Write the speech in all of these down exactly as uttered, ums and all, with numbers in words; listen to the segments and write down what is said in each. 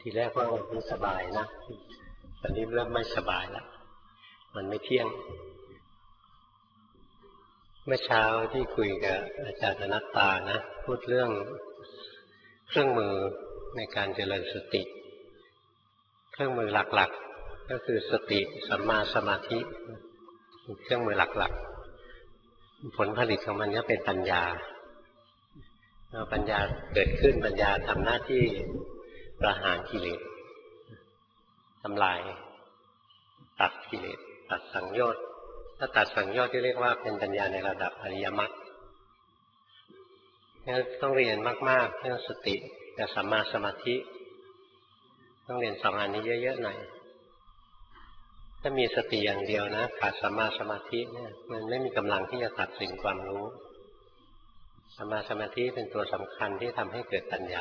ทีแรกว่ามันสบายนะตอนนี้เริ่มไม่สบายแล้วมันไม่เที่ยงเมื่อเช้าที่คุยกับอาจารย์อนัตตานะพูดเรื่องเครื่องมือในการเจริญสติเครื่องมือหลักๆก็คือสติสัมมาสมาธิเครื่องมือหลักๆผลผลิตของมันก็เป็นปัญญาแล้วปัญญาเกิดขึ้นปัญญาทำหน้าที่ประหารกิเลสทำลายตัดกิเลสตัดสังโยชน์ถ้าตัดสังโยชน์ที่เรียกว่าเป็นปัญญาในระดับอริยมรรคต้องเรียนมากๆเรื่องสติกับสัมมาสมาธิต้องเรียนสองอันนี้เยอะๆหน่อยถ้ามีสติอย่างเดียวนะขาดสัมมาสมาธิเนี่ยมันไม่มีกำลังที่จะตัดสินความรู้สัมมาสมาธิเป็นตัวสำคัญที่ทำให้เกิดปัญญา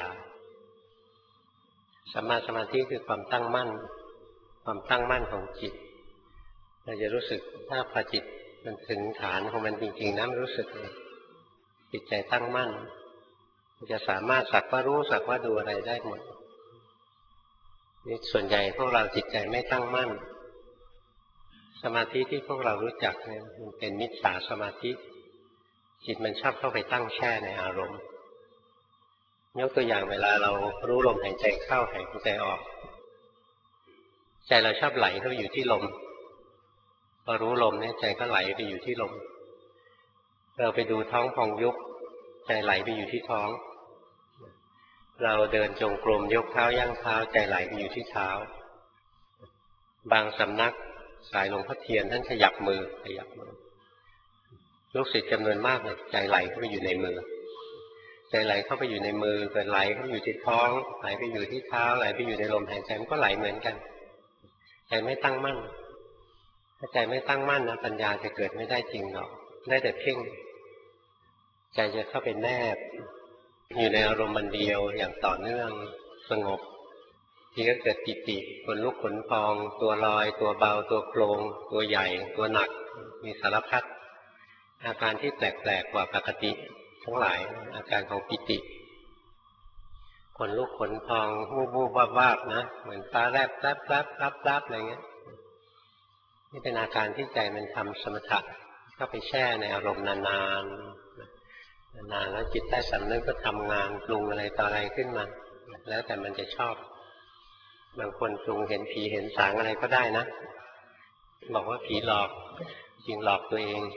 สัมมาสมาธิคือความตั้งมั่นความตั้งมั่นของจิตเราจะรู้สึกถ้าพอจิตมันถึงฐานของมันจริงๆนะมันรู้สึกเลยจิตใจตั้งมั่นมันจะสามารถสักว่ารู้สักว่าดูอะไรได้หมดนี่ส่วนใหญ่พวกเราจิตใจไม่ตั้งมั่นสมาธิที่พวกเรารู้จักเนี่ยมันเป็นมิจฉาสมาธิจิตมันชอบเข้าไปตั้งแช่ในอารมณ์ยกตัวอย่างเวลาเรารู้ลมหายใจเข้าหายใจออกใจเราชอบไหลเข้าไปอยู่ที่ลมพอรู้ลมเนี่ยใจก็ไหลไปอยู่ที่ลมเราไปดูท้องพองยุบใจไหลไปอยู่ที่ท้องเราเดินจงกรมยกเท้าย่างเท้าใจไหลไปอยู่ที่เท้าบางสำนักสายหลวงพ่อเทียนท่านขยับมือขยับมือลูกศิษย์จำนวนมากเลยใจไหลเข้าไปอยู่ในมือใจไหลเข้าไปอยู่ในมือเกิดไหลเข้าไปอยู่ที่ท้องไหลไปอยู่ที่เท้าไหลไปอยู่ในลมหายใจมันก็ไหลเหมือนกันใจไม่ตั้งมั่นถ้าใจไม่ตั้งมั่นนะปัญญาจะเกิดไม่ได้จริงหรอกได้แต่เพ่งใจจะเข้าไปแนบอยู่ในอารมณ์มันเดียวอย่างต่อเนื่องสงบทีก็เกิดปิติขนลุกขนพองตัวลอยตัวเบาตัวโครงตัวใหญ่ตัวหนักมีสารพัดอาการที่แปลกๆกว่าปกติทั้งหลายอาการของปิติขนลุกขนพองวูบวูบวาบวาบนะเหมือนฟ้าแลบแลบแลบแลบแลบอะไรเงี้ยนี่เป็นอาการที่ใจมันทำสมถะเข้าไปแช่ในอารมณ์นานๆนานแล้วจิตใต้สำนึกก็ทำงานปรุงอะไรต่ออะไรขึ้นมาแล้วแต่มันจะชอบบางคนปรุงเห็นผีเห็นสางอะไรก็ได้นะบอกว่าผีหลอกจริงหลอกตัวเอง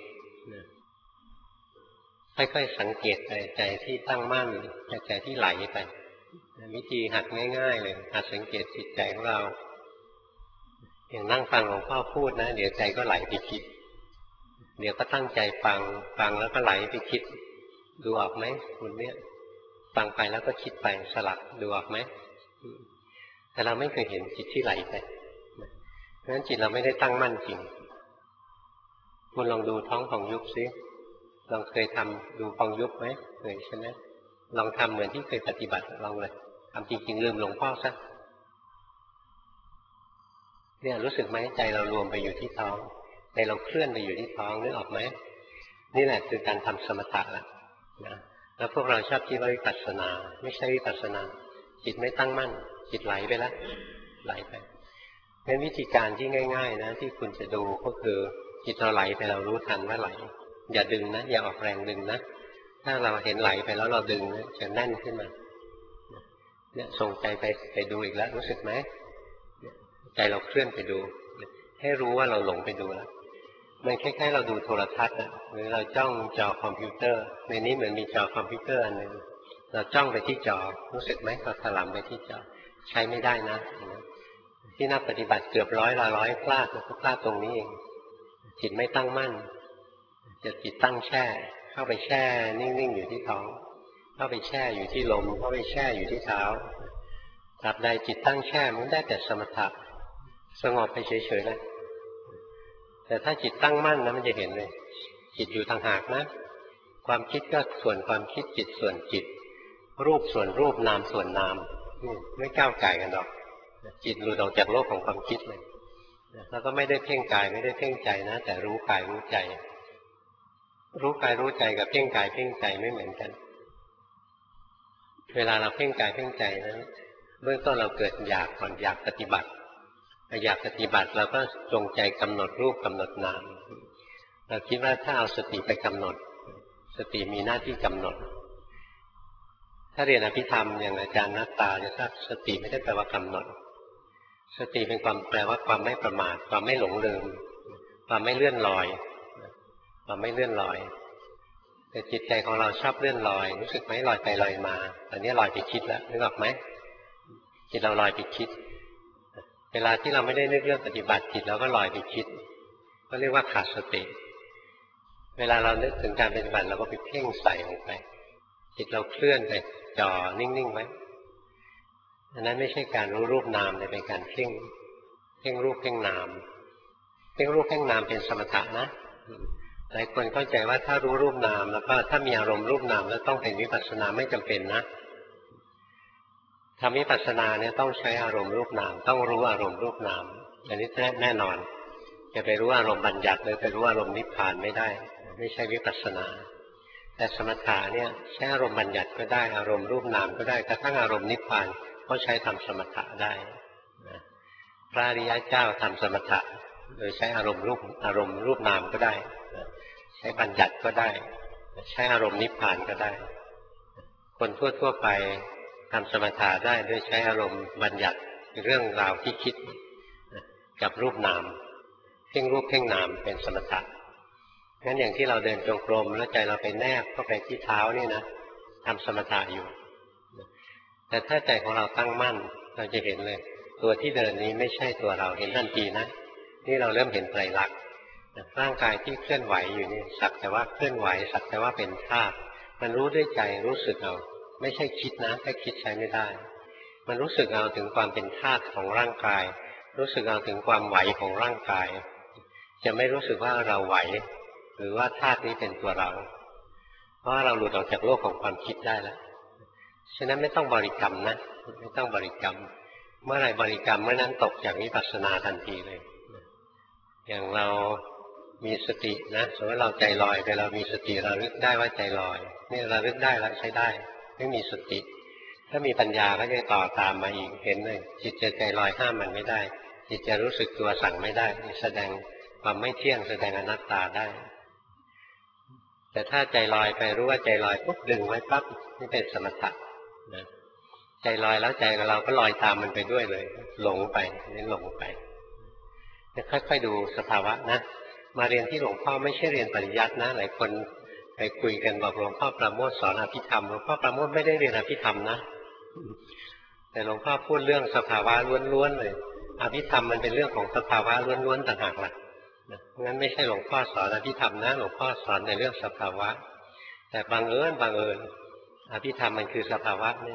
ค่อยๆสังเกตใจใจที่ตั้งมั่นใจที่ไหลไปวิธีหัดง่ายๆเลยหัดสังเกตจิตใจของเราอย่างนั่งฟังหลวงพ่อพูดนะเดี๋ยวใจก็ไหลไปคิดเดี๋ยวก็ตั้งใจฟังฟังแล้วก็ไหลไปคิดดูออกไหมคุณเนี่ยฟังไปแล้วก็คิดไปสลับดูออกไหมแต่เราไม่เคยเห็นจิตที่ไหลไปเพราะฉะนั้นจิตเราไม่ได้ตั้งมั่นจริงคุณลองดูท้องของยุบซิลองเคยทำดูพองยุบไหมเคยใช่ไหมลองทำเหมือนที่เคยปฏิบัติลองเลยทำจริงๆลืมหลวงพ่อซะเนี่ยรู้สึกไหมใจเรารวมไปอยู่ที่ท้องใจเราเคลื่อนไปอยู่ที่ท้องนึกออกไหมนี่แหละคือการทำสมถะละนะแล้วพวกเราชอบคิดว่าวิปัสสนาไม่ใช่วิปัสสนาจิตไม่ตั้งมั่นจิตไหลไปแล้วไหลไปงั้นวิธีการที่ง่ายๆนะที่คุณจะดูก็คือจิตเราไหลไปเรารู้ทันว่าไหลอย่าดึงนะอย่าออกแรงดึงนะถ้าเราเห็นไหลไปแล้วเราดึงนะจะแน่นขึ้นมาเนี่ยส่งใจไปไปดูอีกแล้วรู้สึกไหมใจเราเคลื่อนไปดูให้รู้ว่าเราหลงไปดูแล้วมันคล้ายๆเราดูโทรทัศน์นะหรือเราจ้องจอคอมพิวเตอร์ในนี้เหมือนมีจอคอมพิวเตอร์อันหนึ่งเราจ้องไปที่จอรู้สึกไหมเราถลำไปที่จอใช้ไม่ได้นะที่นักปฏิบัติเกือบร้อยละร้อยพลาดก็พลาดตรงนี้เองจิตไม่ตั้งมั่นจะจิตตั้งแช่เข้าไปแช่นิ่งๆอยู่ที่ท้องเข้าไปแช่อยู่ที่ลมเข้าไปแช่อยู่ที่เท้าตราบใดจิตตั้งแช่มันได้แต่สมถะสงบไปเฉยๆเลยแต่ถ้าจิตตั้งมั่นนะมันจะเห็นเลยจิตอยู่ต่างหากนะความคิดก็ส่วนความคิดจิตส่วนจิตรูปส่วนรูปนามส่วนนามไม่ก้าวไก่กันหรอกจิตหลุดออกจากโลกของความคิดเลยแล้วก็ไม่ได้เพ่งกายไม่ได้เพ่งใจนะแต่รู้กายรู้ใจรู้กายรู้ใจกับเพ่งกายเพ่งใจไม่เหมือนกันเวลาเราเพ่งกายเพ่งใจนะเบื้องต้นเราเกิดอยากก่อนอยากปฏิบัติอยากปฏิบัติเราก็จงใจกำหนดรูปกำหนดนามเราคิดว่าถ้าเอาสติไปกำหนดสติมีหน้าที่กำหนดถ้าเรียนอภิธรรมอย่างอาจารย์นัตตาจะทราบสติไม่ได้แปลว่ากำหนดสติเป็นความแปลว่าความไม่ประมาทความไม่หลงลืมความไม่เลื่อนลอยความไม่เลื่อนลอยแต่จิตใจของเราชอบเลื่อนลอยรู้สึกไหมลอยไปลอยมาตอนนี้ลอยไปคิดแล้วนึกออกไหมจิตเราลอยไปคิดเวลาที่เราไม่ได้นึกเรื่องปฏิบัติจิตเราก็ลอยไปคิดก็เรียกว่าขาดสติเวลาเรานึกถึงการปฏิบัติเราก็ไปเพ่งใส่ลงไปจิตเราเคลื่อนไปจ่อนิ่งๆไว้อันนั้นไม่ใช่การรู้รูปนามแต่เป็นการเพ่งเพ่งรูปเพ่งนามเพ่งรูปเพ่งนามเป็นสมถะนะหลายคนเข้าใจว่าถ้ารู้รูปนามแล้วก็ถ้ามีอารมณ์รูปนามแล้วต้องเป็นวิปัสสนาไม่จำเป็นนะทำวิปัสสนาเนี่ยต้องใช้อารมณ์รูปนามต้องรู้อารมณ์รูปนามอันนี้แน่นอนจะไปรู้อารมณ์บัญญัติหรือไปรู้อารมณ์นิพพานไม่ได้ไม่ใช่วิปัสสนาแต่สมถะเนี่ยใช้อารมณ์บัญญัติก็ได้อารมณ์รูปนามก็ได้กระทั่งอารมณ์นิพพานก็ใช้ทำสมถะได้พระอริยเจ้าทำสมถะโดยใช้อารมณ์รูปอารมณ์รูปนามก็ได้ใช้บัญญัติก็ได้ใช้อารมณ์นิพพานก็ได้คนทั่วๆไปทำสมถะได้โดยใช้อารมณ์บัญญัติเรื่องราวที่คิดกับรูปนามเพ่งรูปเพ่งนามเป็นสมถะงั้นอย่างที่เราเดินจงกรมแล้วใจเราไปแนบเข้าไปที่เท้านี่นะทำสมถะอยู่แต่ถ้าใจของเราตั้งมั่นเราจะเห็นเลยตัวที่เดินนี้ไม่ใช่ตัวเราเห็นทันทีนะนี่เราเริ่มเห็นไตรลักษณ์ร่างกายที่เคลื่อนไหวอยู่นี่สักแต่ว่าเคลื่อนไหวสักแต่ว่าเป็นธาตุมันรู้ด้วยใจรู้สึกเอาไม่ใช่คิดนะถ้าคิดใช้ไม่ได้มันรู้สึกเอาถึงความเป็นธาตุของร่างกายรู้สึกเอาถึงความไหวของร่างกายจะไม่รู้สึกว่าเราไหวหรือว่าธาตุนี้เป็นตัวเราเพราะเราหลุดออกจากโลกของความคิดได้แล้วฉะนั้นไม่ต้องบริกรรมนะไม่ต้องบริกรรมเมื่อไรบริกรรมเมื่อนั้นตกจากวิปัสสนาทันทีเลยอย่างเรามีสตินะสมมติเราใจลอยแต่เรามีสติเราลึกได้ว่าใจลอยนี่เราลึกได้แล้วใช้ได้ไม่มีสติถ้ามีปัญญาก็จะต่อตามมาอีกเห็นเลยจิตจะใจลอยห้ามมันไม่ได้จิตจะรู้สึกตัวสั่งไม่ได้แสดงความไม่เที่ยงแสดงอนัตตาได้แต่ถ้าใจลอยไปรู้ว่าใจลอยปุ๊บดึงไว้ปั๊บนี่เป็นสมถะนะใจลอยแล้วใจเราก็ลอยตามมันไปด้วยเลยหลงไปนี่หลงไปค่อยๆดูสภาวะนะมาเรียนที่หลวงพ่อไม่ใช่เรียนปริยัตินะหลายคนไปคุยกันบอกหลวงพ่อประโมทสอนอภิธรรมหลวงพ่อประโมทไม่ได้เรียนอภิธรรมนะแต่หลวงพ่อพูดเรื่องสภาวะล้วนๆเลยอภิธรรมมันเป็นเรื่องของสภาวะล้วนๆต่างหากล่ะงั้นไม่ใช่หลวงพ่อสอนอภิธรรมนะหลวงพ่อสอนในเรื่องสภาวะแต่บังเอิญบังเอิญอภิธรรมมันคือสภาวะนี่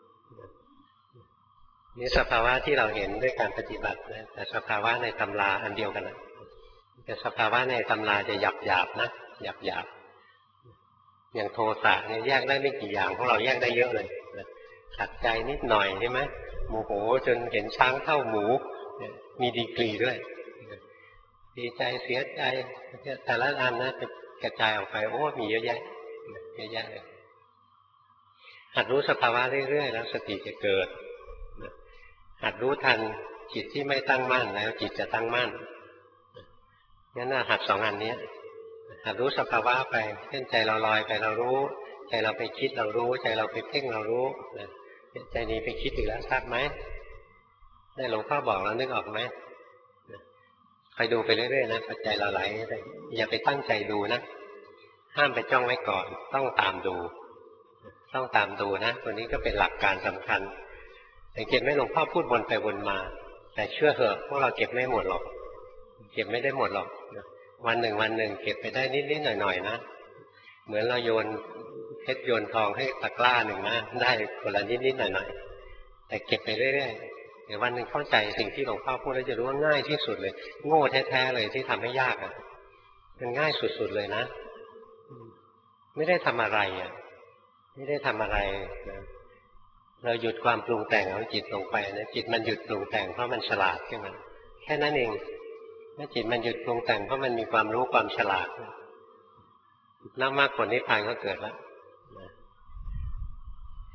นี่สภาวะที่เราเห็นด้วยการปฏิบัตินะแต่สภาวะในตำราอันเดียวกันนะแต่สภาวะในตำราจะหยาบหยาบนะหยาบหยาบอย่างโทสะเนี่ยแยกได้ไม่กี่อย่างพวกเราแยกได้เยอะเลยขัดใจนิดหน่อยใช่ไหมโมโหจนเห็นช้างเท่าหมูมีดีกรีด้วยดีใจเสียใจแต่ละอันนะจะกระจายออกไปโอ้มีเยอะแยะเยอะแยะเลยหัดรู้สภาวะเรื่อยๆแล้วสติจะเกิดหัดรู้ทันจิตที่ไม่ตั้งมั่นแล้วจิตจะตั้งมั่นงั้นน่ะหัดสองอันนี้หัดรู้สภาวะไปเช่นใจเราลอยไปเรารู้ใจเราไปคิดเรารู้ใจเราไปเพ่งเรารู้ใจนี้ไปคิดอีกแล้วทราบไหมได้หลวงพ่อบอกแล้วนึกออกไหมคอยดูไปเรื่อยๆนะพอใจเราไหลอย่าไปตั้งใจดูนะห้ามไปจ้องไว้ก่อนต้องตามดูต้องตามดูนะตัวนี้ก็เป็นหลักการสำคัญสังเกตไหมหลวงพ่อพูดวนไปวนมาแต่เชื่อเถอะพวกเราเก็บไม่หมดหรอกเก็บไม่ได้หมดหรอกวันหนึ่งวันหนึ่งเก็บไปได้นิดๆหน่อยๆนะเหมือนเราโยนเพชรโยนทองให้ตะกร้าหนึ่งนะได้คนละนิดๆหน่อยๆแต่เก็บไปเรื่อยๆเดี๋ยววันหนึ่งเข้าใจสิ่งที่หลวงพ่อพูดแล้วจะรู้ว่าง่ายที่สุดเลยโง่แท้ๆเลยที่ทำให้ยากอ่ะมันง่ายสุดๆเลยนะไม่ได้ทำอะไรอ่ะไม่ได้ทำอะไรนะเราหยุดความปรุงแต่งของจิตลงไปนะจิตมันหยุดปรุงแต่งเพราะมันฉลาดขึ้นมาแค่นั้นเองเมื่อจิตมันหยุดปรุงแต่งเพราะมันมีความรู้ความฉลาดแล้วมรรคผลนิพพานก็เกิดแล้ว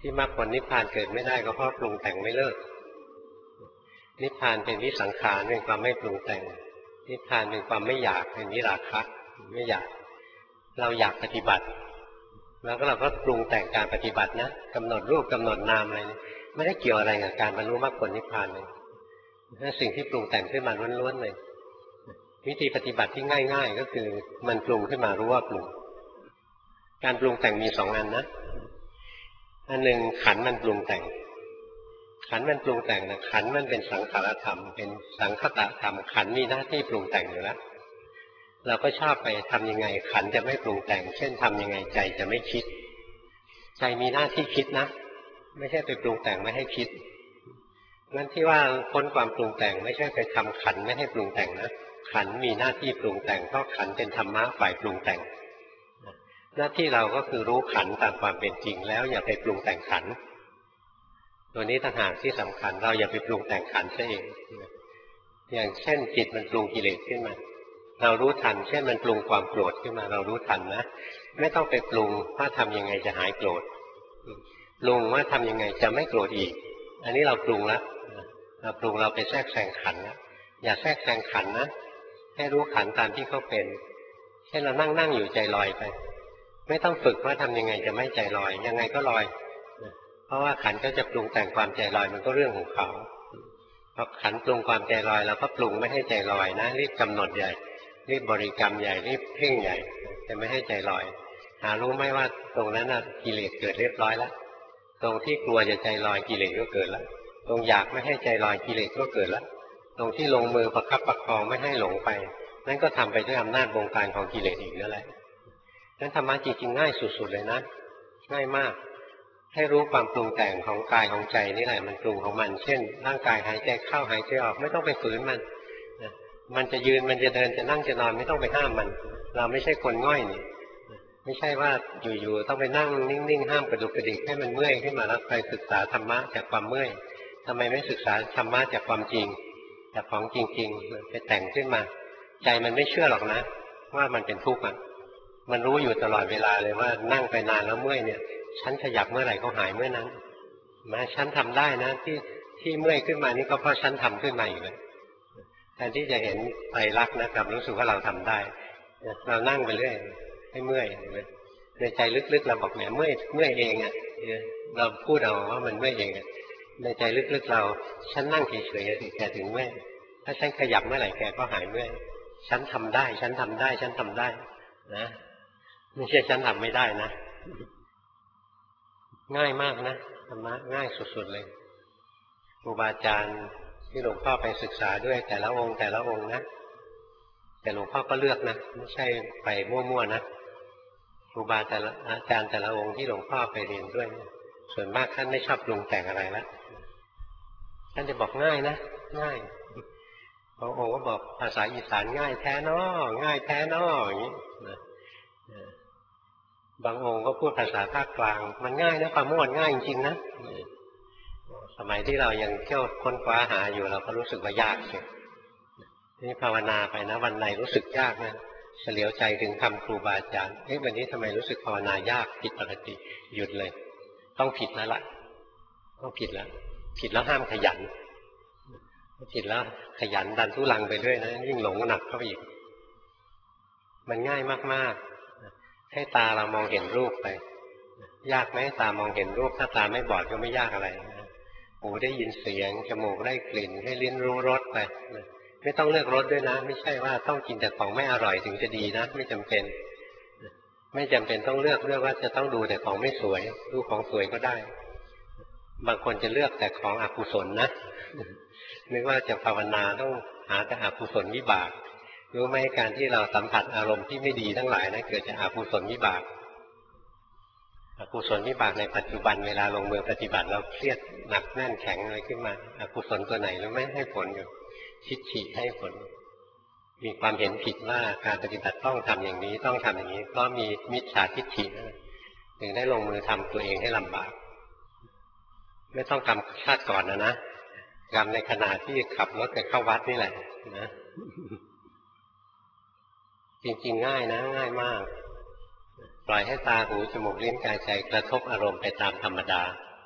ที่มรรคผลนิพพานเกิดไม่ได้ก็เพราะปรุงแต่งไม่เลิกนิพพานเป็นวิสังขารเป็นความไม่ปรุงแต่งนิพพานเป็นความไม่อยากเป็นวิราคะไม่อยากเราอยากปฏิบัติแล้วก็เราก็ปรุงแต่งการปฏิบัตินะกำหนดรูปกำหนดนามอะไรไม่ได้เกี่ยวอะไรกับการบรรลุมรรคผลนิพพานเลยนั่นสิ่งที่ปรุงแต่งขึ้นมาล้วนๆเลยวิธีปฏิบัติที่ง่ายๆก็คือมันปรุงขึ้นมารู้ว่าปรุงการปรุงแต่งมีสองอันนะอันหนึ่งขันมันปรุงแต่งขันมันปรุงแต่งนะขันมันเป็นสังขารธรรมเป็นสังคตธรรมขันมีหน้าที่ปรุงแต่งอยู่แล้วเราก็ชอบไปทำยังไงขันจะไม่ปรุงแต่งเช่นทำยังไงใจจะไม่คิดใจมีหน้าที่คิดนะไม่ใช่ไปปรุงแต่งไม่ให้คิดงั้นที่ว่าพ้นความปรุงแต่งไม่ใช่ไปทำขันไม่ให้ปรุงแต่งนะขันมีหน้าที่ปรุงแต่งเพราะขันเป็นธรรมะฝ่ายปรุงแต่งหน้าที่เราก็คือรู้ขันตามความเป็นจริงแล้วอย่าไปปรุงแต่งขันตัวนี้ต่างหากที่สำคัญเราอย่าไปปรุงแต่งขันซะเองอย่างเช่นจิตมันปรุงกิเลสขึ้นมาเรารู้ทันเช่นมันปรุงความโกรธขึ้นมาเรารู้ทันนะไม่ต้องไปปรุงว่าทำยังไงจะหายโกรธปรุงว่าทำยังไงจะไม่โกรธอีกอันนี้เราปรุงแล้วเราปรุงเราไปแทรกแซงขันนะอย่าแทรกแซงขันนะให้รู้ขันตามที่เขาเป็นเช่นเรานั่งนั่งอยู่ใจลอยไปไม่ต้องฝึกว่าทำยังไงจะไม่ใจลอยยังไงก็ลอยเพราะว่าขันก็จะปรุงแต่งความใจลอยมันก็เรื่องของเขาพอขันปรุงความใจลอยเราก็ปรุงไม่ให้ใจลอยนะรีบกำหนดใหญ่รีบบริกรรมใหญ่รีบเพ่งใหญ่จะไม่ให้ใจลอยหารู้ไหมว่าตรงนั้นนะกิเลสเกิดเรียบร้อยแล้วตรงที่กลัวจะใจลอยกิเลสก็เกิดแล้วตรงอยากไม่ให้ใจลอยกิเลสก็เกิดแล้วตรงที่ลงมือประคับประคองไม่ให้หลงไปนั่นก็ทำไปด้วยอำนาจบงการของกิเลสอีกนั่นแหละนั้นธรรมะจริงๆง่ายสุดๆเลยนะง่ายมากให้รู้ความปรุงแต่งของกายของใจนี่แหละมันปรุงของมันเช่นร่างกายหายใจเข้าหายใจออกไม่ต้องไปฝืนมันมันจะยืนมันจะเดินจะนั่งจะนอนไม่ต้องไปห้ามมันเราไม่ใช่คนง่อยนี่ไม่ใช่ว่าอยู่ๆต้องไปนั่งนิ่งๆห้ามกระดุกกระดิกให้มันเมื่อยขึ้นมาแล้วไปศึกษาธรรมะจากความเมื่อยทำไมไม่ศึกษาธรรมะจากความจริงจากของจริงๆไปแต่งขึ้นมาใจมันไม่เชื่อหรอกนะว่ามันเป็นทุกข์อ่ะมันรู้อยู่ตลอดเวลาเลยว่านั่งไปนานแล้วเมื่อยเนี่ยฉันขยับเมื่อไหร่ก็หายเมื่อนั้นมาฉันทำได้นะที่ที่เมื่อยขึ้นมานี่ก็เพราะฉันทำขึ้นมาอยู่แล้วแทนที่จะเห็นไตรลักษณ์นะครับรู้สึกว่าเราทำได้เรานั่งไปเรื่อยให้เมื่อยในใจลึกๆเราบอกเนี่ยเมื่อยเมื่อยเองอ่ะเราพูดเอาว่ามันเมื่อยเองอ่ะในใจลึกๆเราฉันนั่งเฉยๆแกถึงเมื่อยถ้าฉันขยับเมื่อไหร่แกก็หายเมื่อยฉันทำได้ฉันทำได้ฉันทำได้นะไม่ใช่ฉันทำไม่ได้นะง่ายมากนะธรรมะง่ายสุดๆเลยครูบาอาจารย์ที่หลวงพ่อไปศึกษาด้วยแต่ละองค์แต่ละองค์นะแต่หลวงพ่อก็เลือกนะไม่ใช่ไปมั่วๆนะครูบาแต่ละอาจารย์แต่ละองค์ที่หลวงพ่อไปเรียนด้วยส่วนมากท่านไม่ชอบปรุงแต่งอะไรแล้วท่านจะบอกง่ายนะง่ายบางองค์ก็บอกภาษาอีสานง่ายแท้นอง่ายแท้นออย่างนี้นะบางองค์ก็พูดภาษาภาคกลางมันง่ายนะความมั่วง่ายจริงๆนะสมัยที่เรายังเที่ยวค้นคว้าหาอยู่เราก็รู้สึกว่ายากเชียวนี่ภาวนาไปนะวันไหนรู้สึกยากนะเฉลียวใจถึงคำครูบาอาจารย์เอ๊ะวันนี้ทำไมรู้สึกภาวนายากผิดปกติหยุดเลยต้องผิดแล้วล่ะต้องผิดแล้วผิดแล้วห้ามขยันผิดแล้วขยันดันทุลังไปเรื่อยนะยิ่งหลงหนักเข้าไปอีกมันง่ายมากๆให้ตาเรามองเห็นรูปไปยากไหมตามองเห็นรูปถ้าตาไม่บอดก็ไม่ยากอะไรหูได้ยินเสียงจมูกได้กลิ่นให้ลิ้นรู้รสไปไม่ต้องเลือกรสด้วยนะไม่ใช่ว่าต้องกินแต่ของไม่อร่อยถึงจะดีนะไม่จำเป็นไม่จำเป็นต้องเลือกเลือกว่าจะต้องดูแต่ของไม่สวยดูของสวยก็ได้บางคนจะเลือกแต่ของอกุศลนะนึกว่าจะภาวนาต้องหาแต่อกุศลวิบากรู้ไหมการที่เราสัมผัสอารมณ์ที่ไม่ดีทั้งหลายนะเกิดจากอกุศลวิบากอกุศลวิบากในปัจจุบันเวลาลงมือปฏิบัติเราเครียดหนักแน่นแข็งอะไรขึ้นมาอกุศลตัวไหนรู้ไหมให้ผลอยู่ทิฏฐิให้ผลมีความเห็นผิดว่าการปฏิบัติต้องทำอย่างนี้ต้องทำอย่างนี้เพราะมีมิจฉาทิฏฐิถึงได้ลงมือทำตัวเองให้ลำบากไม่ต้องทำชาติก่อนนะนะกรรมในขณะที่ขับรถไปเข้าวัดนี่แหละนะจริงๆง่ายนะง่ายมากปล่อยให้ตาหูจมูกลิ้นกายใจกระทบอารมณ์ไปตามธรรมดา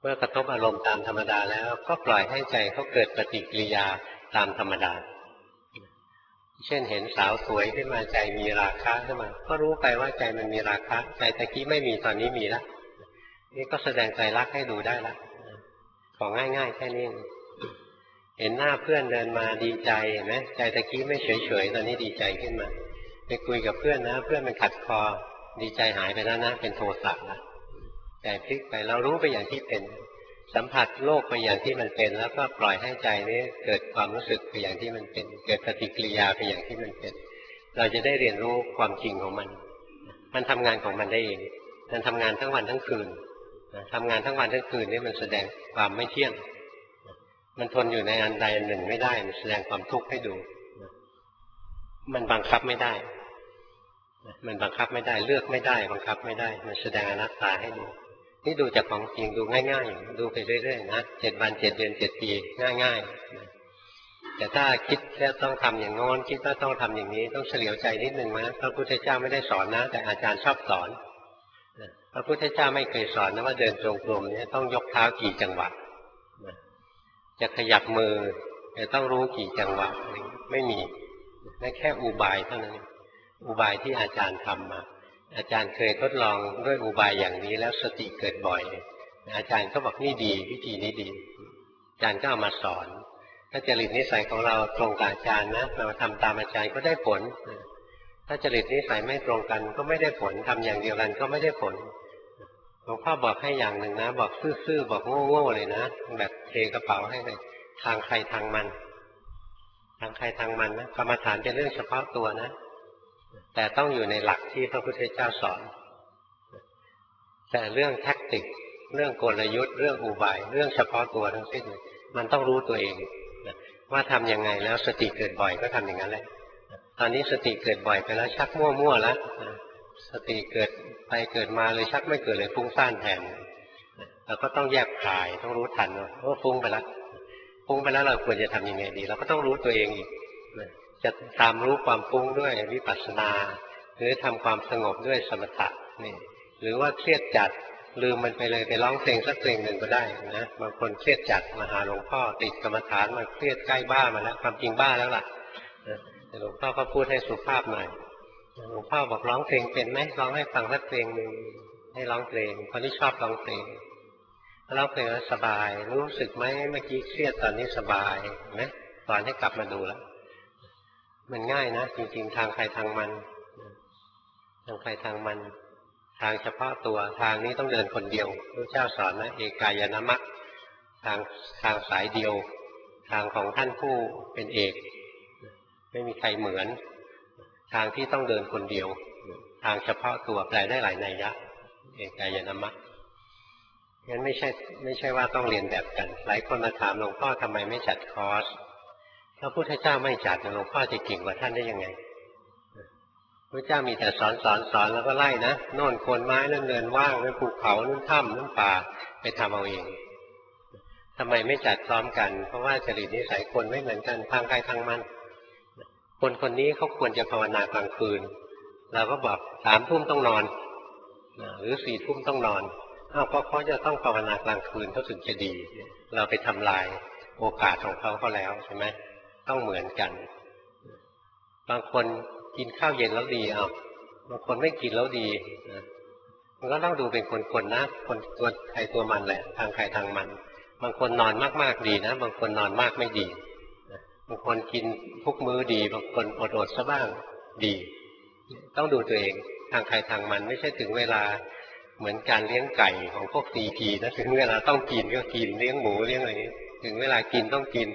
มื่อกระทบอารมณ์ตามธรรมดาแล้วก็ปล่อยให้ใจเขาเกิดปฏิกิริยาตามธรรมดาเช่นเห็นสาวสวยขึ้นมาใจมีราคะขึ้นมาก็รู้ไปว่าใจมันมีราคะใจตะกี้ไม่มีตอนนี้มีแล้วนี่ก็แสดงใจรักให้ดูได้ละของง่ายๆแค่นี้เห็นหน้าเพื่อนเดินมาดีใจเห็นไหมใจตะกี้ไม่เฉยๆตอนนี้ดีใจขึ้นมาไปคุยกับเพื่อนนะเพื่อนมันขัดคอดีใจหายไปแล้วนะเป็นโทสะแล้วใจพลิกไปเรารู้ไปอย่างที่เป็นสัมผัสโลกไปอย่างที่มันเป็นแล้วก็ปล่อยให้ใจนี้เกิดความรู้สึกไปอย่างที่มันเป็นเกิดปฏิกิริยาไปอย่างที่มันเป็นเราจะได้เรียนรู้ความจริงของมันมันทำงานของมันได้เองมันทำงานทั้งวันทั้งคืนทำงานทั้งวันทั้งคืนนี่มันแสดงความไม่เที่ยงมันทนอยู่ในอันใดอันหนึ่งไม่ได้มันแสดงความทุกข์ให้ดูมันบังคับไม่ได้มันบังคับไม่ได้เลือกไม่ได้บังคับไม่ได้มันแสดงอนัตตาให้ดูนี่ดูจากของจริงดูง่ายๆดูไปเรื่อยๆนะเจ็ดวันเจ็ดเดือนเจ็ดปีง่ายๆแต่ถ้าคิดแค่ต้องทำอย่างโน้นคิดว่าต้องทำอย่างนี้ต้องเฉลียวใจนิดนึงนะพระพุทธเจ้าไม่ได้สอนนะแต่อาจารย์ชอบสอนพระพุทธเจ้าไม่เคยสอนนะว่าเดินจงกรมเนี่ยต้องยกเท้ากี่จังหวะจะขยับมือจะต้องรู้กี่จังหวะไม่มีนั่นแค่อุบายเท่านั้นอุบายที่อาจารย์ทำมาอาจารย์เคยทดลองด้วยอุบายอย่างนี้แล้วสติเกิดบ่อยอาจารย์ก็บอกนี่ดีวิธีนี้ดีอาจารย์ก็เอามาสอนถ้าจริตนิสัยของเราตรงกับอาจารย์นะเราทำตามอาจารย์ก็ได้ผลถ้าจริตนิสัยไม่ตรงกันก็ไม่ได้ผลทำอย่างเดียวกันก็ไม่ได้ผลหลวงพ่อบอกให้อย่างหนึ่งนะบอกซื่อๆบอกโง่ๆเลยนะแบบเทกระเป๋าให้เลยทางใครทางมันทางใครทางมันนะกรรมฐานเป็นเรื่องเฉพาะตัวนะแต่ต้องอยู่ในหลักที่พระพุทธเจ้าสอนแต่เรื่องแทคติกเรื่องกลยุทธ์เรื่องอุบายเรื่องเฉพาะตัวทั้งสิ้นมันต้องรู้ตัวเองว่าทำยังไงแล้วสติเกิดบ่อยก็ทำอย่างนั้นแหละตอนนี้สติเกิดบ่อยไปแล้วชักมั่วๆแล้วสติเกิดไปเกิดมาเลยชักไม่เกิดเลยฟุ้งซ่านแทนเราก็ต้องแยกคายต้องรู้ทันว่าฟุ้งไปแล้วฟุ้งไปแล้วเราควรจะทำยังไงดีเราก็ต้องรู้ตัวเองอีกจะตามรู้ความฟุ้งด้วยวิปัสสนาหรือทำความสงบด้วยสมถะนี่หรือว่าเครียดจัดลืมมันไปเลยไปร้องเพลงสักเพลงหนึ่งก็ได้นะบางคนเครียดจัดมาหาหลวงพ่อติดกรรมฐานมาเครียดใกล้บ้ามาแล้วความจริงบ้าแล้วล่ะแต่หลวงพ่อก็พูดให้สุภาพหน่อยหลวงพ่อบอกร้องเพลงเป็นไหมร้องให้ฟังสักเพลงหนึ่งให้ร้องเพลงคนที่ชอบร้องเพลงร้องเพลงแล้วสบายรู้สึกไหมเมื่อกี้เครียดตอนนี้สบายไหมตอนให้กลับมาดูแล้วมันง่ายนะจริงๆทางใครทางมันทางใครทางมันทางเฉพาะตัวทางนี้ต้องเดินคนเดียวพระเจ้าสอนนะเอกายนามัคทางทางสายเดียวทางของท่านผู้เป็นเอกไม่มีใครเหมือนทางที่ต้องเดินคนเดียวทางเฉพาะตัวแปลได้หลายนัยยะเอกายนามัคงั้นไม่ใช่ไม่ใช่ว่าต้องเรียนแบบกันหลายคนมาถามหลวงพ่อทำไมไม่จัดคอร์สพระพุทธเจ้าไม่จัดหลวงพ่อจะเก่งกว่าท่านได้ยังไงพระเจ้ามีแต่สอนสอนสอนแล้วก็ไล่นะโน่นโคนไม้นั่นเนินว่างนั่นภูเขานั่นถ้ำนั่นป่าไปทำเอาเองทำไมไม่จัดพร้อมกันเพราะว่าจริตนิสัยคนไม่เหมือนกันทางใครทางมันคนคนนี้เขาควรจะภาวนากลางคืนเราก็บอกสามทุ่มต้องนอนหรือสี่ทุ่มต้องนอนอ้าวเพราะเขาจะต้องภาวนากลางคืนเขาถึงจะดีเราไปทำลายโอกาสของเขาเขาแล้วใช่ไหมต้องเหมือนกันบางคนกินข้าวเย็นแล้วดีอ้าวบางคนไม่กินแล้วดีมันก็ต้องดูเป็นคนๆนะคนตัวใครตัวมันแหละทางใครทางมันบางคนนอนมากๆดีนะบางคนนอนมากไม่ดีบางคนกินทุกมื้อดีบางคนอดๆซะบ้างดีต้องดูตัวเองทางใครทางมันไม่ใช่ถึงเวลาเหมือนการเลี้ยงไก่ของพวกซีพีนะถึงเวลาต้องกินก็กินเลี้ยงหมูเลี้ยงอะไรนี้ถึงเวลากินต้องกิน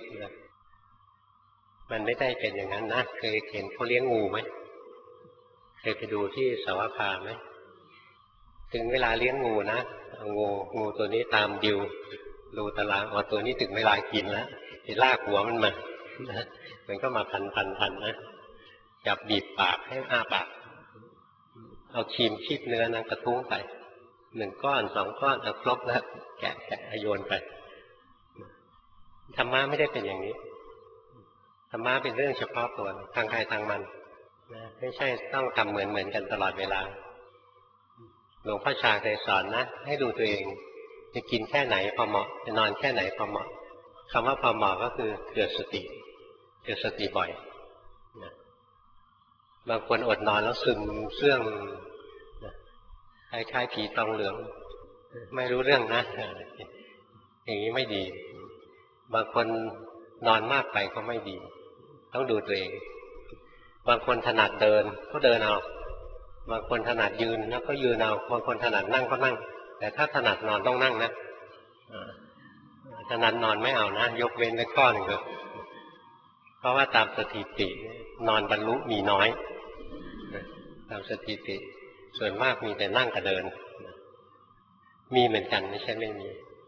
มันไม่ได้เป็นอย่างนั้นนะเคยเห็นเขาเลี้ยงงูไหมเคยไปดูที่สาวพาไหมถึงเวลาเลี้ยงงูนะงูงูตัวนี้ตามดิวดูตารางอ๋อตัวนี้ถึงเวลากินแล้วไปลากหัวมันมามันก็มาพันพันพันนะจับบีบปากให้อ้าปากเอาครีมคีบเนื้อนะกระทุ้งไปหนึ่งก้อนสองก้อนเอาครบแล้วแกะแกะโยนไปธรรมะไม่ได้เป็นอย่างนี้ธรรมะเป็นเรื่องเฉพาะตัวทางใครทางมันไม่ใช่ต้องทำเหมือนเหมือนกันตลอดเวลาหลวงพ่อชาเคยสอนนะให้ดูตัวเองจะกินแค่ไหนพอเหมาะจะนอนแค่ไหนพอเหมาะคำว่าพอเหมาะก็คือเกิดสติเกิดสติบ่อยนะบางคนอดนอนแล้วซึมเสื่องนะคล้ายๆผีตองเหลืองไม่รู้เรื่องนะอย่างนี้ไม่ดีบางคนนอนมากไปก็ไม่ดีต้องดูตัวเองบางคนถนัดเดินก็เดินเอาบางคนถนัดยืนแล้วก็ยืนเอาบางคนถนัดนั่งก็นั่งแต่ถ้าถนัดนอนต้องนั่งนะถนัดนอนไม่เอานะยกเว้นไว้ข้อหนึ่งเลยเพราะว่าตามสถิตินอนบรรลุมีน้อยตามสถิติส่วนมากมีแต่นั่งกับเดินมีเหมือนกันไม่ใช่ไม่มี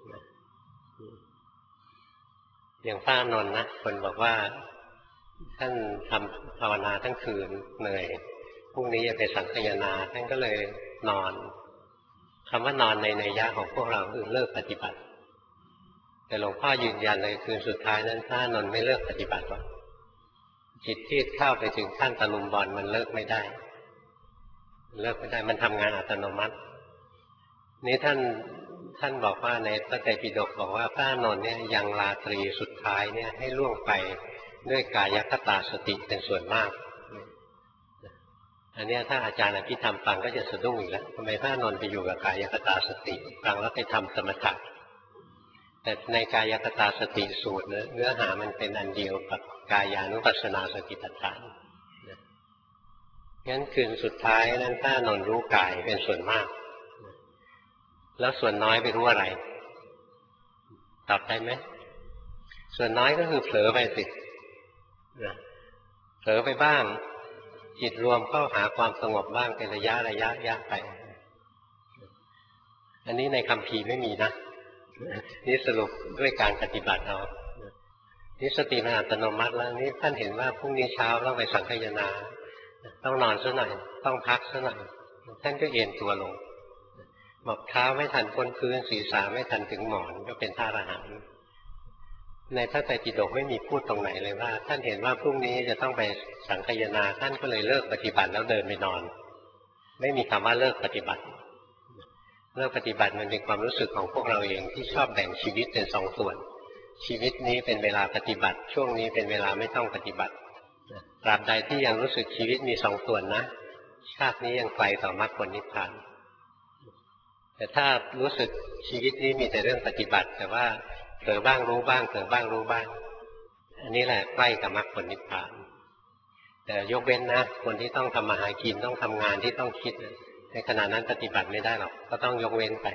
อย่างพระอานนท์นะคนบอกว่าท่านทำภาวนาทั้งคืนเหนื่อยพรุ่งนี้จะไปสังคายนาท่านก็เลยนอนคำว่านอนในนัยยะของพวกเราคือเลิกปฏิบัติแต่หลวงพ่อยืนยันเลยคืนสุดท้ายนั้นพระอานนท์ไม่เลิกปฏิบัติหรอกจิตที่เข้าไปถึงขั้นตะลุมบอลมันเลิกไม่ได้เลิกไม่ได้มันทำงานอัตโนมัตินี้ท่านท่านบอกว่าในพระไตรปิฎกบอกว่าพระอานนท์เนี่ยยังราตรีสุดท้ายเนี่ยให้ล่วงไปด้วยกายคตาสติเป็นส่วนมากอันนี้ถ้าอาจารย์อภิธรรมฟังก็จะสะดุ้งอีกแล้วทำไมพระอานนท์ไปอยู่กับกายคตาสติฟังแล้วไปทำสมถะแต่ในกายคตาสติสูตรเนื้อหามันเป็นอันเดียวกับกายานุปัสสนาสติปัฏฐานงั้นคืนสุดท้ายนั้นพระอานนท์รู้กายเป็นส่วนมากแล้วส่วนน้อยไปรู้อะไรตอบได้ไหมส่วนน้อยก็คือเผลอไปสิเผลอไปบ้างจิตรวมเข้าหาความสงบบ้างเป็นระยะระยะยะไปอันนี้ในคัมภีร์ไม่มีนะนี่สรุปด้วยการปฏิบัติเอานี่สติมันอัตโนมัติแล้วนี่ท่านเห็นว่าพรุ่งนี้เช้าต้องไปสังคายนาต้องนอนซะหน่อยต้องพักซะหน่อยท่านก็เอนตัวลงบอกเท้าไม่ทันพ้นพื้นศีรษะไม่ทันถึงหมอนก็เป็นท่าอรหันต์ในพระไตรปิฎกไม่มีพูดตรงไหนเลยว่าท่านเห็นว่าพรุ่งนี้จะต้องไปสังคายนาท่านก็เลยเลิกปฏิบัติแล้วเดินไปนอนไม่มีคำว่าเลิกปฏิบัติเลิกปฏิบัติมันเป็นความรู้สึกของพวกเราเองที่ชอบแบ่งชีวิตเป็นสองส่วนชีวิตนี้เป็นเวลาปฏิบัติช่วงนี้เป็นเวลาไม่ต้องปฏิบัติตราบใดที่ยังรู้สึกชีวิตมีสองส่วนนะชาตินี้ยังไกลต่อมรรคผลนิพพานแต่ถ้ารู้สึกชีวิตนี้มีแต่เรื่องปฏิบัติแต่ว่าเผลอบ้างรู้บ้างเผลอบ้างรู้บ้างอันนี้แหละใกล้กับมรรคผลนิพพานแต่ยกเว้นนะคนที่ต้องทำมาหากินต้องทำงานที่ต้องคิดในขณะนั้นปฏิบัติไม่ได้หรอกก็ต้องยกเว้นไป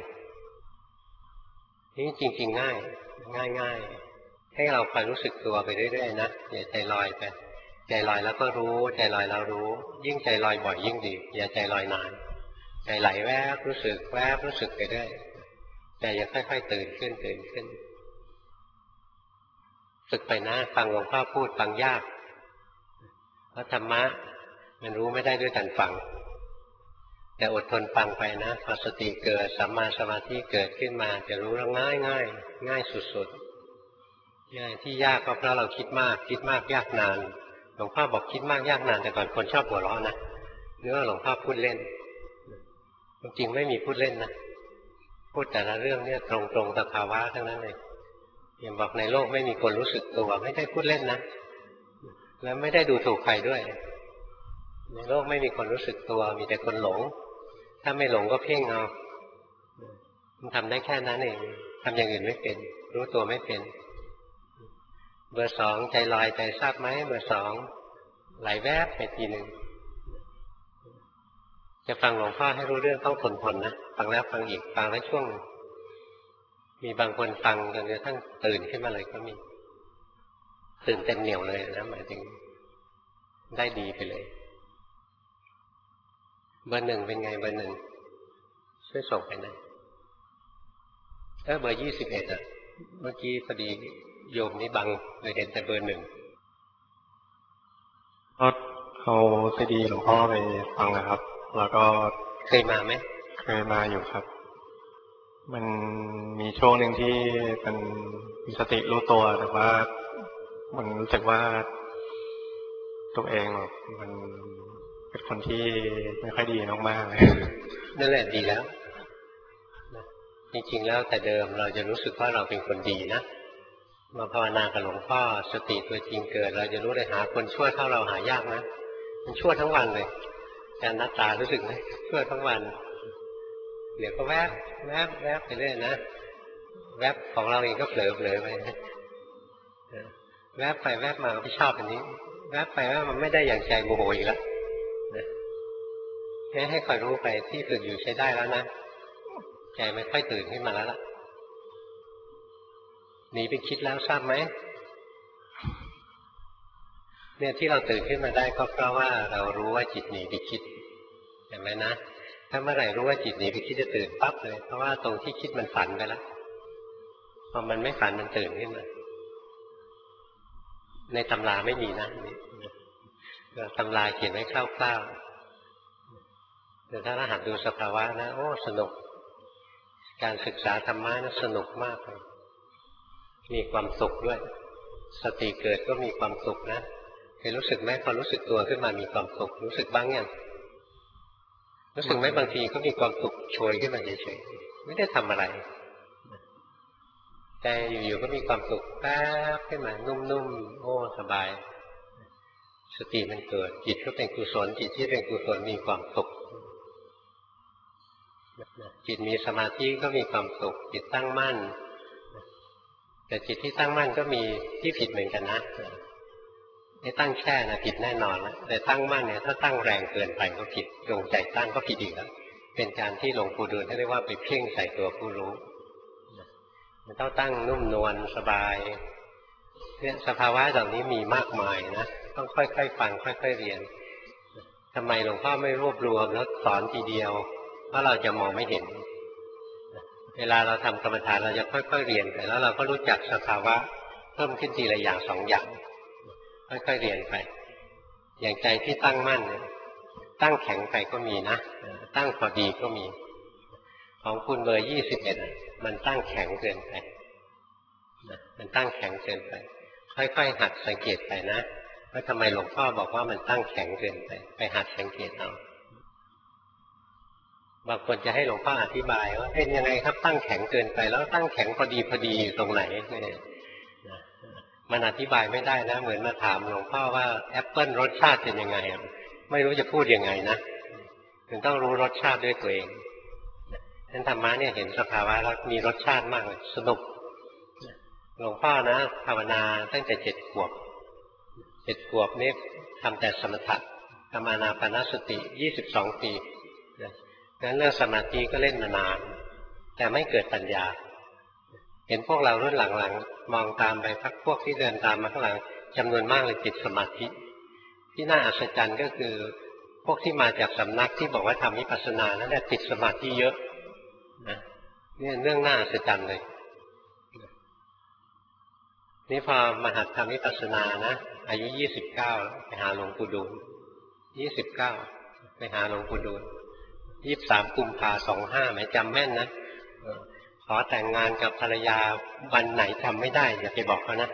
นี่จริงๆง่ายง่ายง่ายให้เราคอยรู้สึกตัวไปเรื่อยๆนะอย่าใจลอยไปใจลอยแล้วก็รู้ใจลอยแล้วรู้ยิ่งใจลอยบ่อยยิ่งดีอย่าใจลอยนานใจไหลแวบรู้สึกแวบรู้สึกไปเรื่อยใจจะค่อยๆตื่นขึ้นตื่นขึ้นฝึกไปนะฟังหลวงพ่อพูดฟังยากเพราะธรรมะมันรู้ไม่ได้ด้วยการฟังแต่อดทนฟังไปนะพอสติเกิดสัมมาสมาธิเกิดขึ้นมาจะรู้แล้วง่ายง่ายง่ายสุดๆง่ายที่ยากก็เพราะเราคิดมากคิดมากยากนานหลวงพ่อบอกคิดมากยากนานแต่ก่อนคนชอบหัวเราะนะเนื้อหลวงพ่อพูดเล่นจริงไม่มีพูดเล่นนะพูดแต่ละเรื่องเนี่ยตรงๆตะภาวะทั้งนั้นเลยอย่างบอกในโลกไม่มีคนรู้สึกตัวไม่ได้พูดเล่นนะแล้วไม่ได้ดูถูกใครด้วยในโลกไม่มีคนรู้สึกตัวมีแต่คนหลงถ้าไม่หลงก็เพ่งเอามันทำได้แค่นั้นเองทำอย่างอื่นไม่เป็นรู้ตัวไม่เป็นเบอร์สองใจลอยใจทราบไหมเบอร์สองไหลแวบไปทีหนึ่งจะฟังหลวงพ่อให้รู้เรื่องต้องทนทนนะฟังแล้วฟังอีกฟังแล้วช่วงมีบางคนฟังจนกระทั่งตื่นขึ้นมาเลยก็มีตื่นเต็มเหนี่ยวเลยนะหมายถึงได้ดีไปเลยเบอร์หนึ่งเป็นไงเบอร์หนึ่งช่วยส่งไปหน่อยเออเบอร์ยี่สิบเอ็ดอ่ะเมื่อกี้พอดีโยมนี่บังเลยเห็นแต่เบอร์หนึ่งก็เอาซีดีหลวงพ่อไปฟังนะครับแล้วก็เคยมาไหมเคยมาอยู่ครับมันมีช่วงหนึ่งที่มันมีสติรู้ตัวแต่ว่ามันรู้สึกว่าตัวเองมันเป็นคนที่ไม่ค่อยดีมากๆเลยนั่นแหละดีแล้วจริงๆแล้วแต่เดิมเราจะรู้สึกว่าเราเป็นคนดีนะมาภาวนากับหลวงพ่อสติตัวจริงเกิดเราจะรู้เลยหาคนชั่วเท่าเราหายากนะมันชั่วทั้งวันเลยอาจารย์นัตตารู้สึกไหมชั่วทั้งวันเดี๋ยวก็แวบแวบแวบไปเรื่อยนะแวบของเราเองก็เผลอเผลอไปแวบไปแวบมาไม่ชอบอันนี้แวบไปแวบมันไม่ได้อย่างใจโมโหอีกแล้วให้ให้คอยรู้ไปที่ฝึกอยู่ใช้ได้แล้วนะใจไม่ค่อยตื่นขึ้นมาแล้วล่ะหนีไปคิดแล้วทราบไหมเนี่ยที่เราตื่นขึ้นมาได้ก็เพราะว่าเรารู้ว่าจิตหนีไปคิดเห็นไหมนะถ้าเมื่อไหร่รู้ว่าจิตหนีไปคิดจะตื่นปั๊บเลยเพราะว่าตรงที่คิดมันฝันไปแล้วพอมันไม่ฝันมันตื่นขึ้นมาในตำราไม่มีนะตำราเขียนไว้คร่าวๆแต่ถ้าเราหัดดูสภาวะนะโอ้สนุกการศึกษาธรรมะนะสนุกมากเลยมีความสุขด้วยสติเกิดก็มีความสุขนะเคยรู้สึกไหมพอรู้สึกตัวขึ้นมามีความสุขรู้สึกบ้างยังรู้สึกไหมบางทีก็มีความสุขโชยขึ้นมาเฉยๆไม่ได้ทำอะไรแต่อยู่ๆก็มีความสุขแป๊บขึ้นมานุ่มๆโอ้สบายสติมันเกิดจิตก็เป็นกุศลจิตที่เป็นกุศลมีความสุขจิตมีสมาธิก็มีความสุขจิตตั้งมั่นแต่จิตที่ตั้งมั่นก็มีที่ผิดเหมือนกันนะไอ้ตั้งแช่นะผิดแน่นอนนะแต่ตั้งมั่นเนี่ยถ้าตั้งแรงเกินไปก็ผิดจงใจตั้งก็ผิดอีกแล้วเป็นการที่หลวงปู่ดูลเรียกว่าไปเพ่งใส่ตัวผู้รู้มันต้องตั้งนุ่มนวลสบายเนี่ยสภาวะเหล่านี้มีมากมายนะต้องค่อยๆฟังค่อยๆเรียนทำไมหลวงพ่อไม่รวบรวมแล้วสอนทีเดียวเพราะเราจะมองไม่เห็นเวลาเราทำกรรมฐานเราจะค่อยๆเรียนไปแล้วเราก็รู้จักสภาวะเพิ่มขึ้นทีละอย่างสองอย่างค่อยๆเรียนไปอย่างใจที่ตั้งมั่นตั้งแข็งไปก็มีนะตั้งพอดีก็มีของคุณเบอร์ยี่สิบเอ็ดมันตั้งแข็งเกินไปมันตั้งแข็งเกินไปค่อยๆหัดสังเกตไปนะว่าทำไมหลวงพ่อบอกว่ามันตั้งแข็งเกินไปไปหัดสังเกตเอาบางคนจะให้หลวงพ่ออธิบายว่าเป็นยังไงครับตั้งแข็งเกินไปแล้วตั้งแข็งพอดีพอดีอยู่ตรงไหนมันอธิบายไม่ได้นะเหมือนมาถามหลวงพ่อว่าแอปเปิ้ลรสชาติเป็นยังไงไม่รู้จะพูดยังไงนะถึงต้องรู้รสชาติด้วยตัวเองท่านธรรมะเนี่ยเห็นสภาวะแล้วมีรสชาติมากเลยสนุกหลวงพ่อนะภาวนาตั้งแต่เจ็ดขวบเจ็ดขวบนี่ทำแต่สมถะทำอานาปานสติยี่สิบสองปีงั้นเรื่องสมาธิก็เล่นมานานแต่ไม่เกิดปัญญาเห็นพวกเรารุ่นหลังๆมองตามไปพักพวกที่เดินตามมาข้างหลังจำนวนมากเลยติดสมาธิที่น่าอัศจรรย์ก็คือพวกที่มาจากสำนักที่บอกว่าทำวิปัสสนานั่นแหละติดสมาธิเยอะนะนี่เรื่องน่าอัศจรรย์เลยนี่พอมาหัดทำวิปัสสนานะอายุยี่สิบเก้าไปหาหลวงปู่ดูลยี่สิบเก้าไปหาหลวงปู่ดูลยี่สิบสามกุมภาสองห้าหมายจำแม่นนะขอแต่งงานกับภรรยาวันไหนจำไม่ได้อย่าไปบอกเขานะ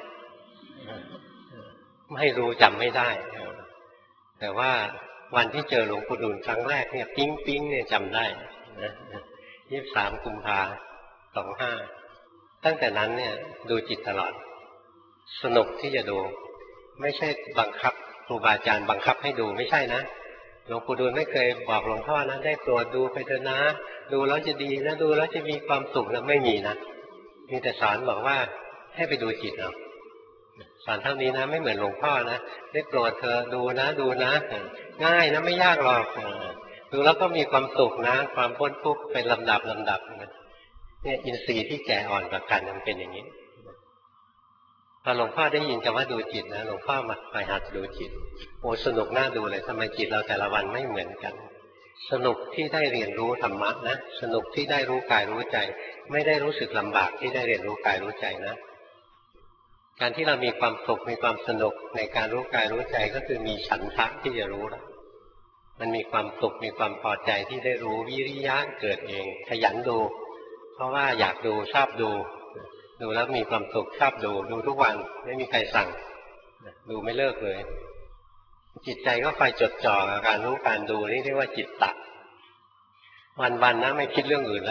ไม่รู้จำไม่ได้แต่ว่าวันที่เจอหลวงปู่ดูลครั้งแรกเนี่ยปิ๊งปิ๊งเนี่ยจำได้นะยี่สิบสามกุมภาสองห้าตั้งแต่นั้นเนี่ยดูจิตตลอดสนุกที่จะดูไม่ใช่บังคับครูบาอาจารย์บังคับให้ดูไม่ใช่นะหลวงปู่ดูลไม่เคยบอกหลวงพ่อนะได้โปรดดูไปเถอะนะดูแล้วจะดีนะดูแล้วจะมีความสุขนะไม่มีนะมีแต่สอนบอกว่าให้ไปดูจิตเอาสอนเท่านี้นะไม่เหมือนหลวงพ่อนะได้โปรดเธอดูนะดูนะง่ายนะไม่ยากหรอกดูแล้วก็มีความสุขนะความพ้นทุกข์เป็นลำดับลำดับเนี่ยอินทรีย์ที่แก่อ่อนกว่ากันมันเป็นอย่างนี้พอหลวงพ่อได้ยินคำว่าดูจิตนะหลวงพ่อมาไปหัดดูจิตโอ้สนุกน่าดูเลยทำไมจิตเราแต่ละวันไม่เหมือนกันสนุกที่ได้เรียนรู้ธรรมะนะสนุกที่ได้รู้กายรู้ใจไม่ได้รู้สึกลำบากที่ได้เรียนรู้กายรู้ใจนะการที่เรามีความสุขมีความสนุกในการรู้กายรู้ใจก็คือมีฉันทะที่จะรู้แล้วมันมีความสุขมีความพอใจที่ได้รู้วิริยะเกิดเองขยันดูเพราะว่าอยากดูชอบดูดูแล้วมีความสุขชอบดูดูทุกวันไม่มีใครสั่งดูไม่เลิกเลยจิตใจก็คอยจดจ่อกับการรู้การดูนี่เรียกว่าจิตตะวันๆนะไม่คิดเรื่องอื่นแล้ว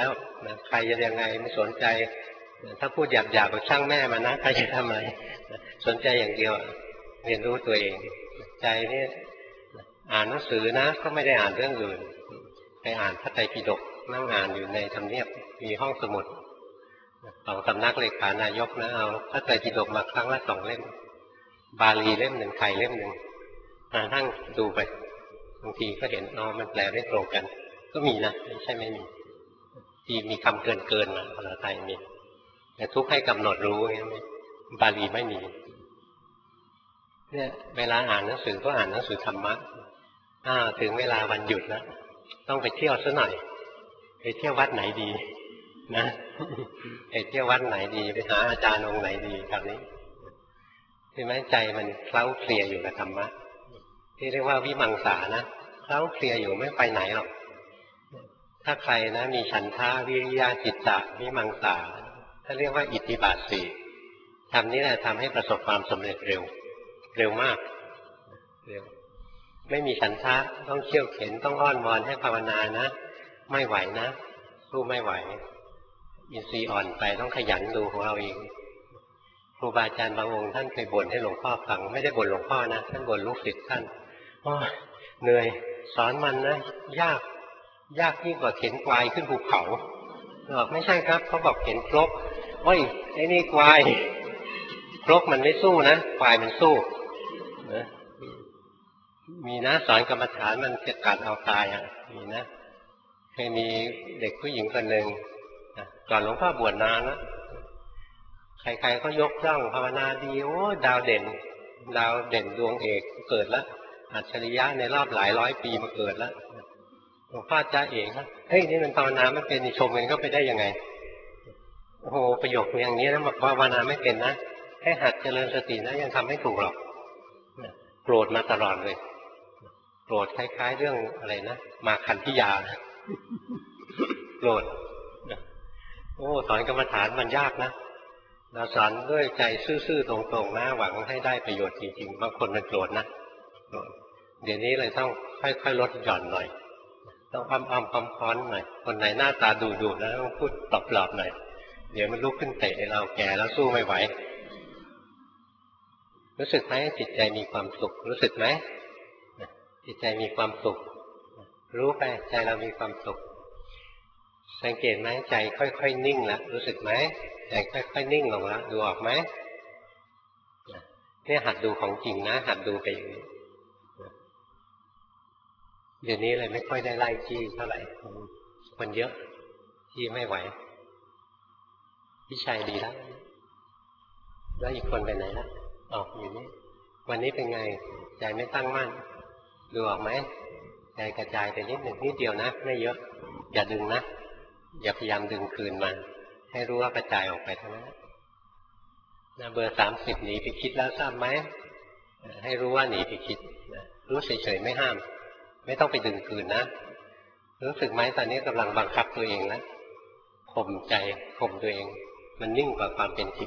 นะใครจะยังไงไม่สนใจถ้าพูดหยาบๆก็ช่างแม่มานะใครจะทำอะไรสนใจอย่างเดียวเรียนรู้ตัวเองใจนี่อ่านหนังสือนะก็ไม่ได้อ่านเรื่องอื่นไปอ่านพระไตรปิฎกนั่งอ่านอยู่ในทำเนียบมีห้องสมุดของสำนักเลขานายกนะเอาพระไตรปิฎกมาครั้งละสองเล่มบาลีเล่มหนึ่งไทยเล่มหนึ่งนั่งดูไปบางทีก็เห็นอ๋อมันแปลไม่ตรงกันก็มีนะไม่ใช่ไม่มีที่มีคำเกินเกินนะภาษาไทยมีแต่ทุกให้กำหนดรู้อย่างนี้บาลีไม่มีเนี่ยเวลาอ่านหนังสือก็อ่านหนังสือธรรมะอ่าถึงเวลาวันหยุดแล้วต้องไปเที่ยวซะหน่อยไปเที่ยววัดไหนดีนะไปเที่ยววัดไหนดีไปหาอาจารย์องค์ไหนดีคราวนี้ใช่ไหมใจมันเคล้าเคลียอยู่กับธรรมะที่เรียกว่าวิมังสานะเคล้าเคลียอยู่ไม่ไปไหนหรอกถ้าใครนะมีฉันทะวิริยะจิตตะวิมังสาถ้าเรียกว่าอิทธิบาทสี่ทำนี้แหละทำให้ประสบความสำเร็จเร็วเร็วมากเร็วไม่มีฉันทะต้องเขี่ยวเข็นต้องอ้อนวอนให้ภาวนานะไม่ไหวนะสู้ไม่ไหวอินทรีย์อ่อนไปต้องขยันดูของเราเองครูบาอาจารย์บางองค์ท่านเคยบ่นให้หลวงพ่อฟังไม่ได้บ่นหลวงพ่อนะท่านบ่นลูกศิษย์ท่านโอ้ยเหนื่อยสอนมันนะยากยากยิ่งกว่าเข็นควายขึ้นภูเขาบอกไม่ใช่ครับเขาบอกเข็นครกโอ้ยไอ้นี่ควายครกมันไม่สู้นะควายมันสู้นะมีนะสอนกรรมฐานมันจะกัดเอาตายอ่ะมีนะเคยมีเด็กผู้หญิงคนหนึ่งก่อนหลวงพ่อบวชนานนะใครๆก็ยกย่องภาวนาดีโอ้ดาวเด่นดาวเด่นดวงเอกเกิดแล้วอัจฉริยะในรอบหลายร้อยปีมาเกิดแล้วหลวงพ่อจ้าเองนะเฮ้ยนี่มันภาวนาไม่เป็นชมมันก็ไปได้ยังไงโอ้โหประโยคอย่างนี้นะบอกว่าภาวนาไม่เป็นนะให้หัดเจริญสตินะยังทำไม่ถูกหรอกโกรธมาตลอดเลยโกรธคล้ายๆเรื่องอะไรนะมาคันธิยาโกรธโอ้สอนกรรมฐานมันยากนะเราสอนด้วยใจซื่อๆตรงๆนะหวังให้ได้ประโยชน์จริงๆบางคนมันโกรธนะเดี๋ยวนี้เลยต้องค่อยๆลดหย่อนหน่อยต้องอ้อมๆค้อนๆหน่อยคนไหนหน้าตาดุๆนะต้องพูดปลอบๆหน่อยเดี๋ยวมันลุกขึ้นเตะเราแก่แล้วสู้ไม่ไหวรู้สึกไหมจิตใจมีความสุขรู้สึกไหมจิตใจมีความสุขรู้ไปใจเรามีความสุขสังเกตไหมใจค่อยๆนิ่งแล้วรู้สึกไหมใจค่อยๆนิ่งลงแล้วดูออกไหมเนี่ยหัดดูของจริงนะหัดดูไปอย่างนี้เดี๋ยวนี้เลยไม่ค่อยได้ไล่จี้เท่าไหร่คนเยอะจี้ไม่ไหวพี่ชัยดีแล้วแล้วอีกคนไปไหนล่ะออกอยู่นี่วันนี้เป็นไงใจไม่ตั้งมั่นดูออกไหมใจกระจายไปนิดหนึ่งนิดเดียวนะไม่เยอะอย่าดึงนะอย่าพยายามดึงคืนมาให้รู้ว่ากระจายออกไปเท่านั้นนะเบอร์สามสิบหนีไปคิดแล้วทราบไหมให้รู้ว่าหนีไปคิดรู้เฉยๆไม่ห้ามไม่ต้องไปดึงคืนนะรู้สึกไหมตอนนี้กำลังบังคับตัวเองแล้วข่มใจข่มตัวเองมันนิ่งกว่าความเป็นจริง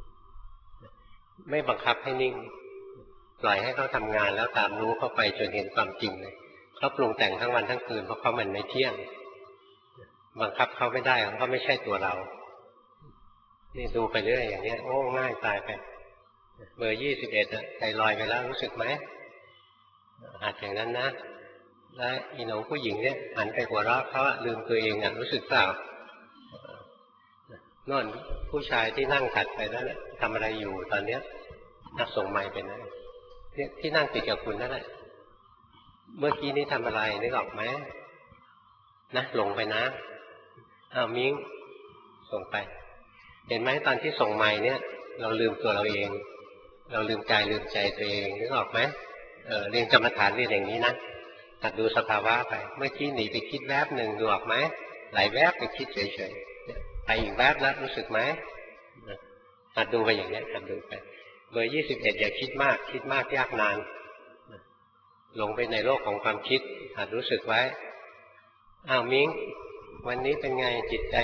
ไม่บังคับให้นิ่งปล่อยให้เขาทำงานแล้วตามรู้เข้าไปจนเห็นความจริงเลยเขาปรุงแต่งทั้งวันทั้งคืนเพราะเขามันไม่เที่ยงบังคับเขาไม่ได้เขาไม่ใช่ตัวเรานี่ดูไปเรื่อยอย่างนี้โอ้ง่ายตายไปเบอร์ยี่สิบเอ็ดอะใจลอยไปแล้วรู้สึกไหมหัดอย่างนั้นนะแล้วอีหนูผู้หญิงเนี่ยหันไปหัวเราะเขาลืมตัวเองอ่ะรู้สึกเปล่าโน่นผู้ชายที่นั่งถัดไปนั่นแหละทำอะไรอยู่ตอนเนี้ยนักส่งไม้เป็นนะเนี่ยที่นั่งติดกับคุณนั่นแหละเมื่อกี้นี้ทำอะไรนึกออกไหมนะหลงไปนะอ้าวมิ้งส่งไปเห็นไหมตอนที่ส่งไม้เนี่ยเราลืมตัวเราเองเราลืมกายลืมใจตัวเองนึกออกไหมเออเรียนกรรมฐานเรียนอย่างนี้นะหัดดูสภาวะไปเมื่อกี้หนีไปคิดแวบหนึ่งดูออกไหมไหลแวบไปคิดเฉยๆไปอีกแวบแล้วรู้สึกไหมหัดดูไปอย่างนี้หัดดูไปเบอร์ยี่สิบเอ็ดอย่าคิดมากคิดมากยากนานหลงไปในโลกของความคิดหัดรู้สึกไว้อ้าวมิ้งวันนี้เป็นไงจิตใจ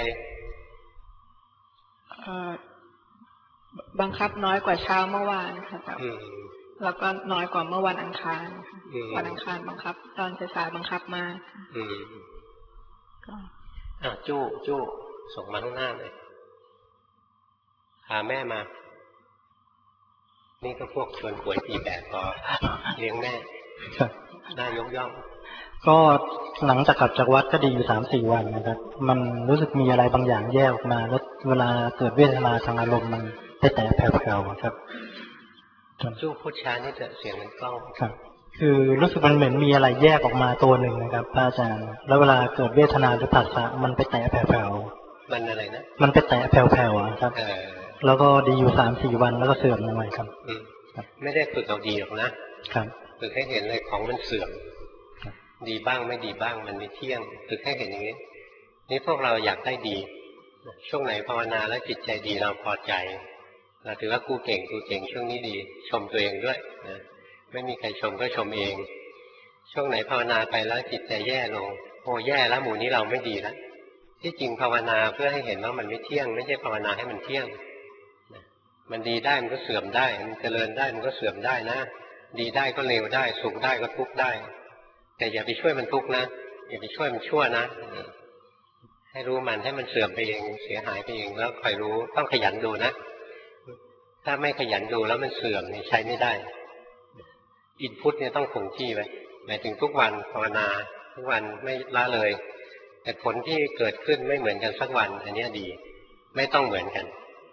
บังคับน้อยกว่าเช้าเมื่อวานค่ะแล้วก็น้อยกว่าเมื่อวันอังคารวันอังคารบังคับตอนสายๆบังคับมากก็อ่ะจู้จู้ส่งมาข้างหน้าเลยพาแม่มานี่ก็พวกชวนป่วยตีแบบพอเลี้ยงแม่น่ายกย่องก็หลังจากกลับจากวัดก็ดีอยู่สามสี่วันนะครับมันรู้สึกมีอะไรบางอย่างแยกออกมาแล้วเวลาเกิดเวทนาทางอารมณ์มันไปแตะแผ่วๆครับสู้พูดช้านี่จะเสียงมันกล้องครับคือรู้สึกมันเหมือนมีอะไรแยกออกมาตัวหนึ่งนะครับพระอาจารย์แล้วเวลาเกิดเวทนาหรือผัสสะมันไปแตะแผ่วๆมันอะไรนะมันไปแตะแผ่วๆครับแล้วก็ดีอยู่สามสี่วันแล้วก็เสื่อมลงไปครับไม่ได้ฝึกเอาดีหรอกนะครับฝึกให้เห็นเลยของมันเสื่อมดีบ้างไม่ดีบ้างมันไม่เที่ยงฝึกให้เห็นอย่างนี้นี่พวกเราอยากได้ดีช่วงไหนภาวนาแล้วจิตใจดีเราพอใจเราถือว่ากูเก่งกูเก่งช่วงนี้ดีชมตัวเองด้วยนะไม่มีใครชมก็ชมเองช่วงไหนภาวนาไปแล้วจิตใจแย่ลงโอ้แย่แล้วหมู่นี้เราไม่ดีแล้วที่จริงภาวนาเพื่อให้เห็นว่ามันไม่เที่ยงไม่ใช่ภาวนาให้มันเที่ยงมันดีได้มันก็เสื่อมได้มันเจริญได้มันก็เสื่อมได้นะดีได้ก็เลวได้สุขได้ก็ทุกข์ได้แต่อย่าไปช่วยมันทุกข์นะอย่าไปช่วยมันชั่วนะให้รู้มันให้มันเสื่อมไปเองเสียหายไปเองแล้วคอยรู้ต้องขยันดูนะถ้าไม่ขยันดูแล้วมันเสื่อมนี่ใช้ไม่ได้อินพุตเนี่ยต้องคงที่ไว้หมายถึงทุกวันภาวนาทุกวันไม่ละเลยแต่ผลที่เกิดขึ้นไม่เหมือนกันสักวันอันนี้ดีไม่ต้องเหมือนกัน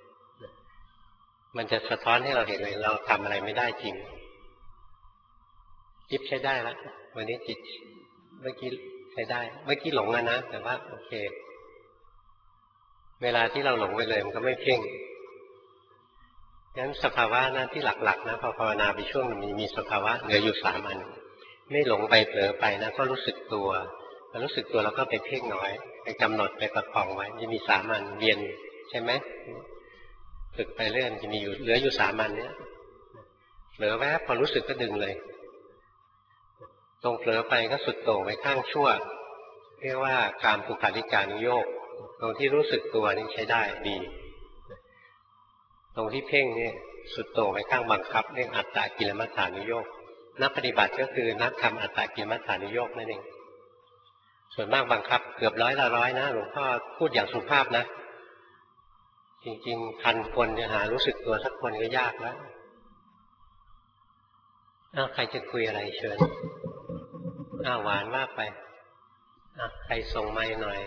มันจะสะท้อนให้เราเห็นเลยเราทำอะไรไม่ได้จริงจิตใช้ได้แล้ววันนี้จิตเมื่อกี้ใช้ได้เมื่อกี้หลงแล้วนะแต่ว่าโอเคเวลาที่เราหลงไปเลยมันก็ไม่เพ่งงั้นสภาวะนั้นที่หลักๆนะพอภาวนาไปช่วงมีมีสภาวะเหลืออยู่สามอันไม่หลงไปเผลอไปนะก็รู้สึกตัวพอรู้สึกตัวแล้วก็ไปเพ่งน้อยไปกำหนดไปประคองไว้จะมีสามอันเวียนใช่ไหมฝึกไปเรื่อยจะมีอยู่เหลืออยู่สามอันเนี้ยเผลอแวบพอรู้สึกก็ดึงเลยตรงเผลอไปก็สุดโต่งไปข้างชั่วเรียกว่ากามสุขาริการุโยคตรงที่รู้สึกตัวนี่ใช้ได้ดีตรงที่เพ่งนี่สุดโต่งไปข้างบังคับเรียกอัตตกิลมัฏฐานุโยคนักปฏิบัติก็คือนักทำอัตตกิลมัฏฐานุโยคนั่นเองส่วนมากบังคับเกือบร้อยละร้อยนะหลวงพ่อพูดอย่างสุภาพนะจริงๆพันคนจะหารู้สึกตัวสักคนก็ยากแล้วอ้าวใครจะคุยอะไรเชิญอ้าวหวานว่าไปอ่ะใครส่งไมค์หน่อย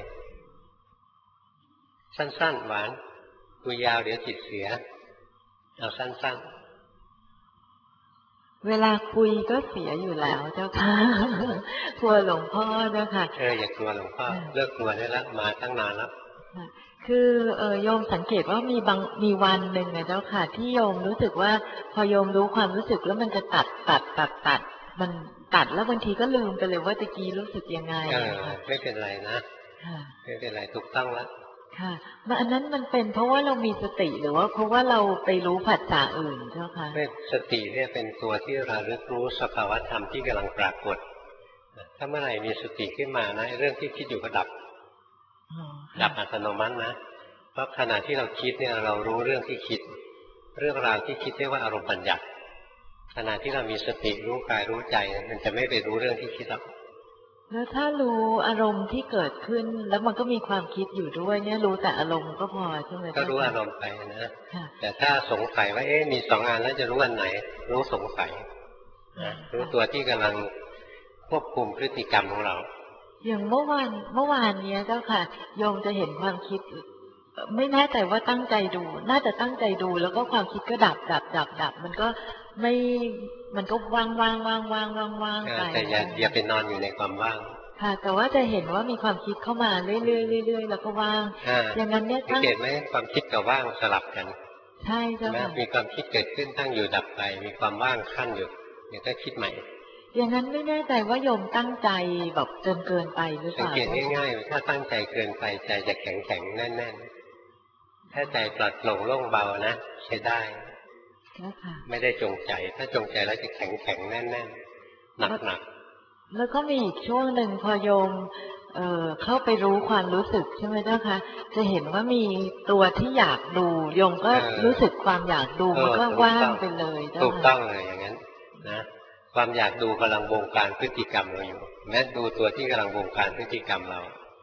สั้นๆหวานคุยยาวเดี๋ยวจิตเสียเอาสั้นๆเวลาคุยก็เสียอยู่แล้วเจ้าค่ะกลัวหลวงพ่อเจ้าค่ะเอออย่ากลัวหลวงพ่อเลิกกลัวได้แล้วมาตั้งนานแล้วคือเออโยมสังเกตว่ามีบางมีวันหนึ่งนะเจ้าค่ะที่โยมรู้สึกว่าพอโยมรู้ความรู้สึกแล้วมันจะตัดตัดตัดตัดมันตัดแล้วบางทีก็ลืมไปเลยว่าตะกี้รู้สึกยังไงเออไม่เป็นไรนะไม่เป็นไรถูกต้องแล้วค่ะมันอันนั้นมันเป็นเพราะว่าเรามีสติหรือว่าเพราะว่าเราไปรู้ผัสสะอื่นเจ้าค่ะไม่สติเนี่ยเป็นตัวที่ระลึกรู้สภาวธรรมที่กำลังปรากฏถ้าเมื่อไหร่มีสติขึ้นมานะเรื่องที่คิดอยู่ก็ดับดับอัตโนมัตินะเพราะขณะที่เราคิดเนี่ยเรารู้เรื่องที่คิดเรื่องราวที่คิดเรียกว่าอารมณ์บัญญัติขณะที่เรามีสติรู้กายรู้ใจมันจะไม่ไปรู้เรื่องที่คิดหรอกแล้วถ้ารู้อารมณ์ที่เกิดขึ้นแล้วมันก็มีความคิดอยู่ด้วยเนี่ยรู้แต่อารมณ์ก็พอใช่ไหมก็รู้อารมณ์ไปนะแต่ถ้าสงสัยว่าเอ๊ะมีสองงานแล้วจะรู้อันไหนรู้สงสัยรู้ตัวที่กำลังควบคุมพฤติกรรมของเราอย่างเมื่อวานเมื่อวานเนี้ยเจ้าค่ะโยมจะเห็นความคิดไม่แน่ใจว่าตั้งใจดูน่าจะตั้งใจดูแล้วก็ความคิดก็ดับดับดับดับมันก็ไม่มันก็ว่างว่างว่างว่างว่างว่างไปแต่อย่าอย่าไปนอนอยู่ในความว่างค่ะแต่ว่าจะเห็นว่ามีความคิดเข้ามาเรื่อยเรื่อยเรื่อยแล้วก็ว่างอย่างนั้นเนี่ยสังเกตไหมความคิดกับว่างสลับกันใช่เจ้าค่ะมีความคิดเกิดขึ้นตั้งอยู่ดับไปมีความว่างขั้นอยู่เนี่ยก็คิดใหม่อย่างนั้นไม่แน่ใจว่าโยมตั้งใจแบบจนเกินไปหรือเปล่าสังเกตง่ายๆถ้าตั้งใจเกินไปใจจะแข็งแข็งแน่นแน่นถ้าใจปลอดโปร่งโล่งเบานะใช้ได้ไม่ได้จงใจถ้าจงใจแล้วจะแข็งแข็งแน่นแน่นหนักหนักแล้วก็มีอีกช่วงหนึ่งพอโยมเอ่อเข้าไปรู้ความรู้สึกใช่ไหมเจ้าคะจะเห็นว่ามีตัวที่อยากดูโยมก็รู้สึกความอยากดูมันก็ว่างไปเลยถูกต้องเลยอย่างนั้นนะความอยากดูกำลังบงการพฤติกรรมเราอยู่แม้ดูตัวที่กำลังบงการพฤติกรรมเรา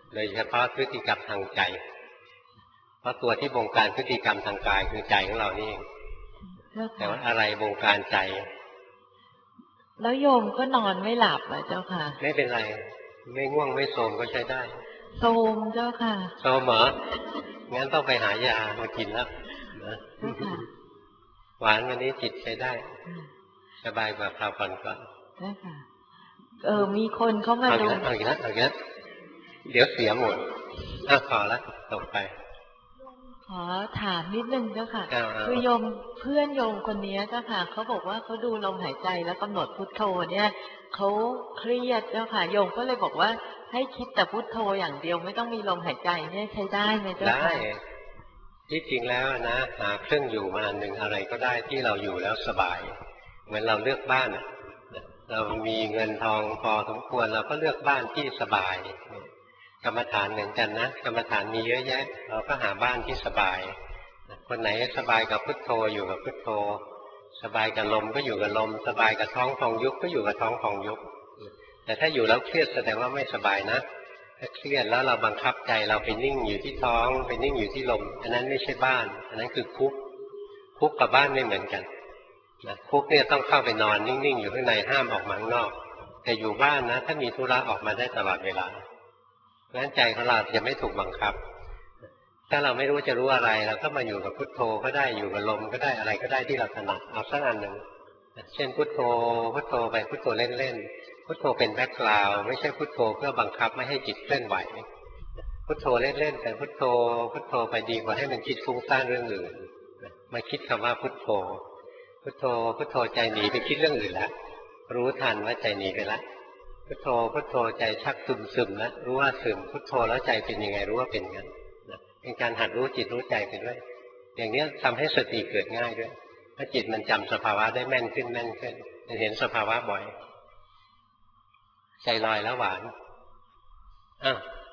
โดยเฉพาะพฤติกรรมทางใจเพราะตัวที่บงการพฤติกรรมทางกายคือใจของเรานี่เองแต่ว่าอะไรบงการใจแล้วโยมก็นอนไม่หลับอ่ะเจ้าค่ะไม่เป็นไรไม่ง่วงไม่โทรมก็ใช้ได้โทรมเจ้าค่ะโทรมเหรองั้นต้องไปหายามากินแล้วนะหวานวันนี้จิตใช้ได้สบายกว่าคราวก่อนก่อนได้ค่ะเออมีคนเขามาดูเอาอีกแล้วเอาอีกแล้วเดี๋ยวเสียหมดอ่ะพอแล้วตกไปขอถามนิดนึงเจ้าค่ะคือโยมเพื่อนโยมคนนี้เจ้าค่ะเขาบอกว่าเขาดูลมหายใจแล้วกำหนดพุทโธเนี่ยเขาเครียดเจ้าค่ะโยมก็เลยบอกว่าให้คิดแต่พุทโธอย่างเดียวไม่ต้องมีลมหายใจเนี่ยใช้ได้ไหมเจ้าค่ะได้ที่จริงแล้วนะหาเครื่องอยู่มาอันหนึ่งอะไรก็ได้ที่เราอยู่แล้วสบายเหมือนเราเลือกบ้านเรามีเงินทองพอสมควรเราก็เลือกบ้านที่สบายกรรมฐานเหมือนกันนะกรรมฐานมีเยอะแยะเราก็หาบ้านที่สบายคนไหนสบายกับพุทโธอยู่กับพุทโธสบายกับลมก็อยู่กับลมสบายกับท้องพองยุบก็อยู่กับท้องพองยุบแต่ถ้าอยู่แล้วเครียดแสดงว่าไม่สบายนะถ้าเครียดแล้วเราบังคับใจเราไปนิ่งอยู่ที่ท้องไปนิ่งอยู่ที่ลมอันนั้นไม่ใช่บ้านอันนั้นคือคุกคุกกับบ้านไม่เหมือนกันนะคุกเนี่ยต้องเข้าไปนอนนิ่งๆอยู่ข้างในห้ามออกมาข้างนอกแต่อยู่บ้านนะถ้ามีธุระออกมาได้ตลอดเวลาเพราะฉะนั้นใจของเราจะไม่ถูกบังคับถ้าเราไม่รู้จะรู้อะไรเราก็มาอยู่กับพุทโธก็ได้อยู่กับลมก็ได้อะไรก็ได้ที่เราถนัดเอาสักอันหนึ่งเช่นพุทโธพุทโธไปพุทโธเล่นๆพุทโธเป็นแบ็คกราวด์ไม่ใช่พุทโธเพื่อบังคับไม่ให้จิตเคลื่อนไหวพุทโธเล่นๆแต่พุทโธพุทโธไปดีกว่าให้มันคิดฟุ้งซ่านเรื่องอื่นมาคิดคำว่าพุทโธพุทโธพุทโธใจหนีไปคิดเรื่องอื่นแล้วรู้ทันว่าใจหนีไปแล้วพุทโธพุทโธใจชักซึมซึมแล้วรู้ว่าซึมพุทโธแล้วใจเป็นยังไงรู้ว่าเป็นงั้นเป็นการหัดรู้จิตรู้ใจไปด้วยอย่างนี้ทำให้สติเกิดง่ายด้วยถ้าจิตมันจำสภาวะได้แม่นขึ้นแม่นขึ้นจะเห็นสภาวะบ่อยใจลอยแล้วหวานอ้า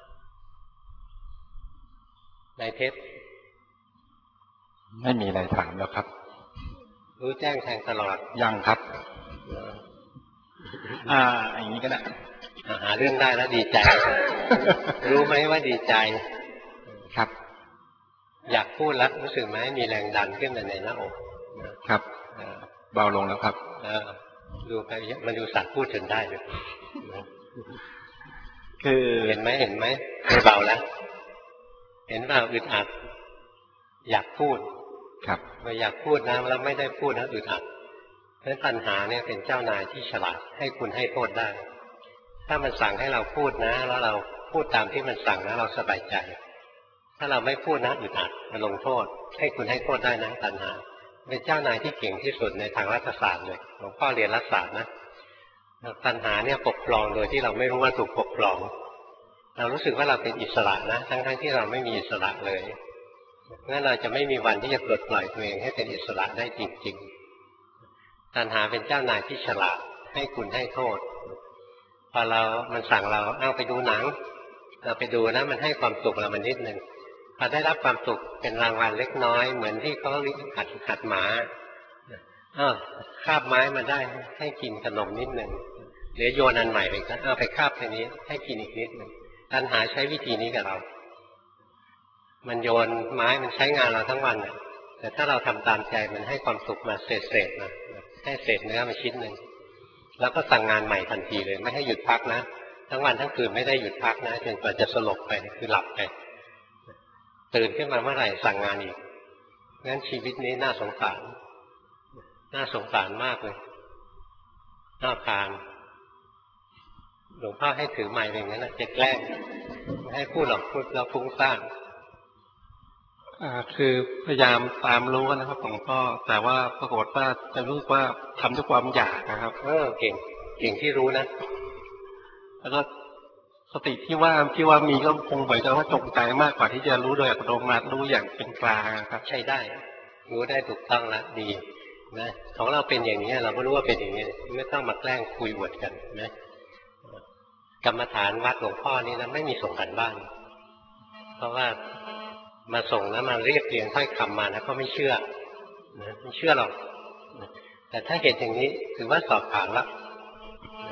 วนายเพชรไม่มีอะไรถามแล้วครับรู้แจ้งแทงตลอดยังครับอ่าอย่างนี้ก็ได้หาเรื่องได้แล้วดีใจรู้ไหมว่าดีใจครับอยากพูดแล้วรู้สึกไหมมีแรงดันขึ้นมาในหน้าอกครับเบาลงแล้วครับดูไปมันดูสัตว์พูดถึงได้เลยคือเห็นไหมเห็นไหมไม่เบาแล้วเห็นว่าอึดอัดอยากพูดครับพออยากพูดนะแล้วไม่ได้พูดนะอึดอัดเพราะปัญหาเนี่ยเป็นเจ้านายที่ฉลาดให้คุณให้โทษได้ถ้ามันสั่งให้เราพูดนะแล้วเราพูดตามที่มันสั่งนะเราสบายใจถ้าเราไม่พูดนะอึดอัดมันลงโทษให้คุณให้โทษได้นะตัณหาเป็นเจ้านายที่เก่งที่สุดในทางรัฐศาสตร์เลยหลวงพ่อเรียนรัฐศาสตร์นะตัณหาเนี่ยปกครองโดยที่เราไม่รู้ว่าถูกปกครองเรารู้สึกว่าเราเป็นอิสระนะทั้งๆที่เราไม่มีอิสระเลยงั้นเราจะไม่มีวันที่จะปลดปล่อยตัวเองให้เป็นอิสระได้จริงๆตัณหาเป็นเจ้านายที่ฉลาดให้คุณให้โทษพอเรามันสั่งเราเอาไปดูหนังเราไปดูนะมันให้ความสุขเรามันนิดนึงพอได้รับความสุขเป็นรางวัลเล็กน้อยเหมือนที่เขาหัดหัดหมาอ้าวคาบไม้มาได้ให้กินขนมนิดนึงเดี๋ยวโยนอันใหม่ไปก็เอาไปคาบแค่นี้ให้กินอีกนิดนึงตัณหาใช้วิธีนี้กับเรามันโยนไม้มันใช้งานเราทั้งวันแต่ถ้าเราทำตามใจมันให้ความสุขมาเศษๆนะให้เศษเนื้อมาชิ้นหนึ่งแล้วก็สั่งงานใหม่ทันทีเลยไม่ให้หยุดพักนะทั้งวันทั้งคืนไม่ได้หยุดพักนะจนกว่าจะสลบไปคือหลับไปตื่นขึ้นมาเมื่อไหร่สั่งงานอีกงั้นชีวิตนี้น่าสงสารน่าสงสารมากเลยน่าพานหลวงพ่อให้ถือไม้เป็นอย่างนั้นนะจะแกล้งไม่ให้พูดหรอกพูดแล้วฟุ้งซ่านอ่าคือพยายามตามรู้นะครับหลวงพ่อแต่ว่าปรากฏว่าจะรู้ว่าทำด้วยความอยากนะครับเออเก่งเก่งที่รู้นะแล้วก็สติที่ว่าที่ว่ามีก็คงเหมือนกับว่าจงใจมากกว่าที่จะรู้โดยอัตโนมัติรู้อย่างเป็นกลางครับใช่ได้รู้ได้ถูกต้องละดีนะของเราเป็นอย่างนี้เราก็รู้ว่าเป็นอย่างนี้ไม่ต้องมาแกล้งคุยอวดกันนะกรรมฐานวัดหลวงพ่อนี่นะไม่มีส่งกันบ้านเพราะว่ามาส่งนะมาเรียกเรียงถ้อยคำมานะก็ไม่เชื่อนะไม่เชื่อหรอกแต่ถ้าเห็นอย่างนี้ถือว่าสอบผ่านละท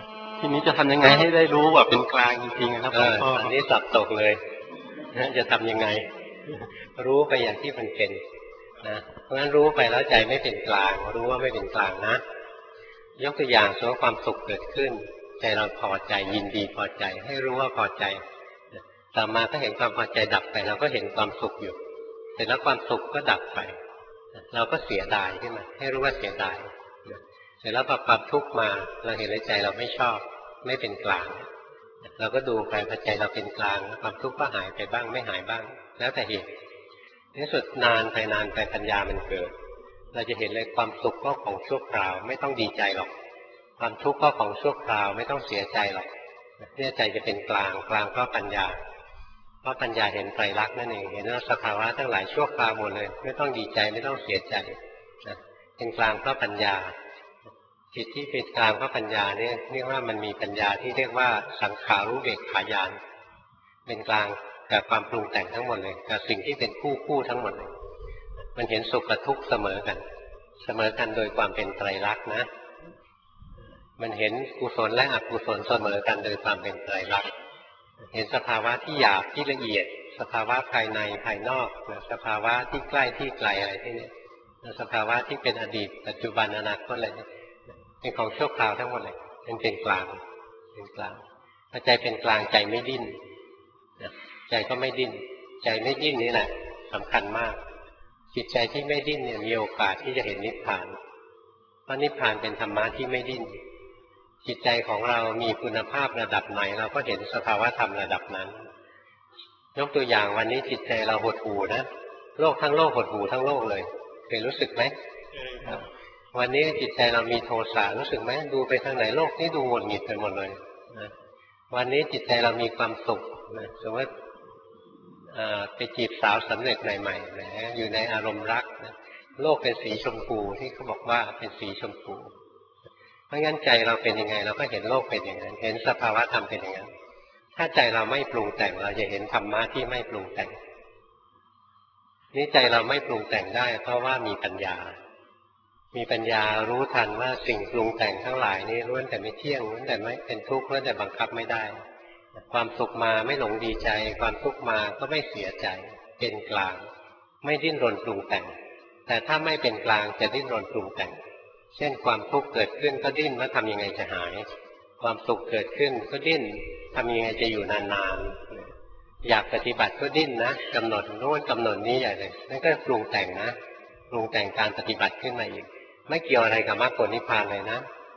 ทีนี้จะทำยังไงให้ได้รู้แบบเป็นกลางจริงๆครับหลวงพ่ออันนี้สับตกเลยจะทำยังไงรู้ไปอย่างที่มันเป็นนะเพราะฉะนั้นรู้ไปแล้วใจไม่เป็นกลางรู้ว่าไม่เป็นกลางนะยกตัวอย่างสมมติความสุขเกิดขึ้นใจเราพอใจยินดีพอใจให้รู้ว่าพอใจต่อมาก็เห็นความพอใจดับไปเราก็เห็นความสุขอยู่เสร็จแล้วความสุขก็ดับไปเราก็เสียดายขึ้นมาให้รู้ว่าเสียดายเสร็จแล้วพอความทุกข์มาเราเห็นในใจเราไม่ชอบไม่เป็นกลางเราก็ดูไปพอใจเราเป็นกลางความทุกข์ก็หายไปบ้างไม่หายบ้างแล้วแต่เหตุในสุดนานไปนานไปปัญญามันเกิดเราจะเห็นเลยความสุขก็ของชั่วคราวไม่ต้องดีใจหรอกความทุกข์ก็ของชั่วคราวไม่ต้องเสียใจหรอกเนี่ยใจจะเป็นกลางกลางเพราะปัญญาเพราะปัญญาเห็นไตรลักษณ์นั่นเองเห็นว่าสภาวะทั้งหลายชั่วคราวหมดเลยไม่ต้องดีใจไม่ต้องเสียใจนะเป็นกลางเพราะปัญญาจิตที่เป็นกลางเพราะปัญญาเนี่ยเรียกว่ามันมีปัญญาที่เรียกว่าสังขารุเบกขาญาณเป็นกลางกับความปรุงแต่งทั้งหมดเลยกับสิ่งที่เป็นคู่คู่ทั้งหมดเลยมันเห็นสุขกับทุกข์เสมอกันเสมอกันโดยความเป็นไตรลักษณ์นะมันเห็นกุศลและอกุศลเสมอกันโดยความเป็นไตรลักษณ์เห็นสภาวะที่หยาบที่ละเอียดสภาวะภายในภายนอกสภาวะที่ใกล้ที่ไกลอะไรที่นี้สภาวะที่เป็นอดีตปัจจุบันอนาคตอะไรเป็นของชั่วคราวทั้งหมดเลยมันเป็นกลางเป็นกลางพอใจเป็นกลางใจไม่ดิ้นใจก็ไม่ดิ้นใจไม่ดิ้นนี่แหละสำคัญมากจิตใจที่ไม่ดิ้นเนี่ยมีโอกาสที่จะเห็นนิพพานเพราะนิพพานเป็นธรรมะที่ไม่ดิ้นจิตใจของเรามีคุณภาพระดับไหนเราก็เห็นสภาวะธรรมระดับนั้นยกตัวอย่างวันนี้จิตใจเราหดหู่นะโลกทั้งโลกหดหู่ทั้งโลกเลยเคยรู้สึกไหมวันนี้จิตใจเรามีโทสะรู้สึกไหมดูไปทางไหนโลกนี้ดูหงุดหงิดไปหมดเลยนะวันนี้จิตใจเรามีความสุขนะสมมติไปจีบสาวสำเร็จใหม่ๆนะอยู่ในอารมณ์รักนะโลกเป็นสีชมพูที่เขาบอกว่าเป็นสีชมพูเพราะงั้นใจเราเป็นยังไงเราก็เห็นโลกเป็นอย่างนั้นเห็นสภาวะธรรมเป็นอย่างนั้นถ้าใจเราไม่ปรุงแต่งเราจะเห็นธรรมะที่ไม่ปรุงแต่งนี่ใจเราไม่ปรุงแต่งได้เพราะว่ามีปัญญามีปัญญารู้ทันว่าสิ่งปรุงแต่งทั้งหลายนี้ล้วนแต่ไม่เที่ยงล้วนแต่ไม่เป็นทุกข์ล้วนแต่บังคับไม่ได้ความสุขมาไม่หลงดีใจความทุกข์มาก็ไม่เสียใจเป็นกลางไม่ดิ้นรนปรุงแต่งแต่ถ้าไม่เป็นกลางจะดิ้นรนปรุงแต่งเช่นความทุกข์เกิดขึ้นก็ดิ้นว่าทำยังไงจะหายความสุขเกิดขึ้นก็ดิ้นทำยังไงจะอยู่นานๆอยากปฏิบัติก็ดิ้นนะกำหนดโน้นกำหนดนี้ใหญ่เลยนั่นก็ปรุงแต่งนะปรุงแต่งการปฏิบัติขึ้นมาอีกไม่เกี่ยวอะไรกับมรรคผลนิพพานเลยนะ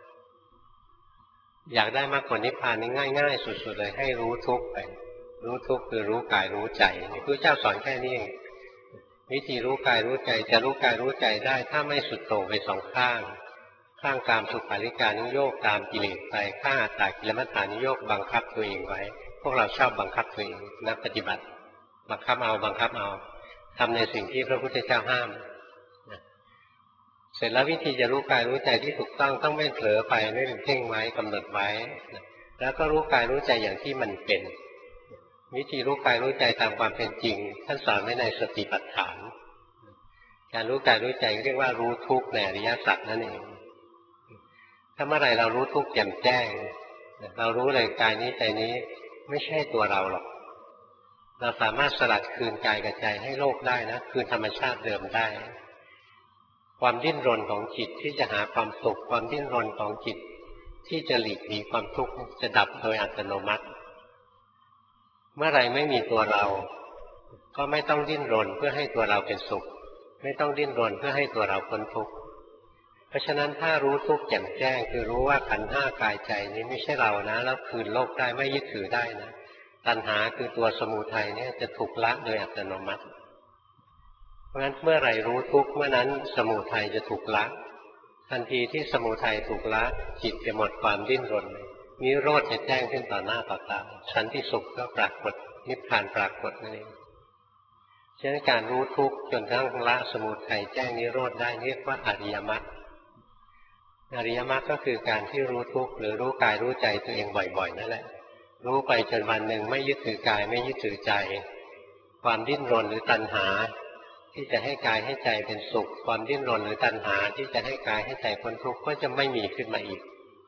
อยากได้มรรคผลนิพพานนี่ง่ายๆสุดๆเลยให้รู้ทุกข์ไปรู้ทุกข์คือรู้กายรู้ใจพระพุทธเจ้าสอนแค่นี้เองวิธีรู้กายรู้ใจจะรู้กายรู้ใจได้ถ้าไม่สุดโต่งไปสองข้างข้างกามสุขาริการนิโยคตามกิเลสไปข้างอัตตากิลมัฏฐานิโยคบังคับตัวเองไว้พวกเราชอบบังคับตัวเองนักปฏิบัติบังคับเอาบังคับเอาทำในสิ่งที่พระพุทธเจ้าห้ามเสร็จแล้ววิธีจะรู้กายรู้ใจที่ถูกต้องต้องไม่เผลอไปไม่เป็นเพ่งไว้กำหนดไว้แล้วก็รู้กายรู้ใจอย่างที่มันเป็นวิธีรู้กายรู้ใจตามความเป็นจริงท่านสอนไว้ในสติปัฏฐานการรู้กายรู้ใจเรียกว่ารู้ทุกข์ในอริยสัจนั่นเองถ้าเมื่อไหร่เรารู้ทุกข์แจ่มแจ้งเรารู้เลยกายนี้ใจนี้ไม่ใช่ตัวเราหรอกเราสามารถสลัดคืนกายกับใจให้โลกได้นะคืนธรรมชาติเดิมได้ความดิ้นรนของจิตที่จะหาความสุขความดิ้นรนของจิตที่จะหลีกหนีความทุกข์จะดับโดยอัตโนมัติเมื่อไรไม่มีตัวเราก็ไม่ต้องดิ้นรนเพื่อให้ตัวเราเป็นสุขไม่ต้องดิ้นรนเพื่อให้ตัวเราพ้นทุกข์เพราะฉะนั้นถ้ารู้ทุกข์แจ่มแจ้งคือรู้ว่าขันธ์ห้ากายใจนี้ไม่ใช่เรานะแล้วคืนโลกได้ไม่ยึดถือได้นะตัณหาคือตัวสมุทัยเนี่ยจะถูกละโดยอัตโนมัติเพราะฉะนั้นเมื่อไหร่รู้ทุกข์เมื่อนั้นสมุทัยจะถูกละทันทีที่สมุทัยถูกละจิตจะหมดความดิ้นรนนิโรธจะแจ้งขึ้นต่อหน้าต่อตาสันติสุขก็ปรากฏนิพพานปรากฏนั่นเองฉะนั้นการรู้ทุกข์จนทั้งละสมุทัยแจ้งนิโรธได้เรียกว่าอริยมรรคอริยมรรคก็คือการที่รู้ทุกข์หรือรู้กายรู้ใจตัวเองบ่อยๆนั่นแหละรู้ไปจนวันหนึ่งไม่ยึดถือกายไม่ยึดถือใจความดิ้นรนหรือตัณหาที่จะให้กายให้ใจเป็นสุขความดิ้นรนหรือตัณหาที่จะให้กายให้ใจพ้นทุกข์ก็จะไม่มีขึ้นมาอีก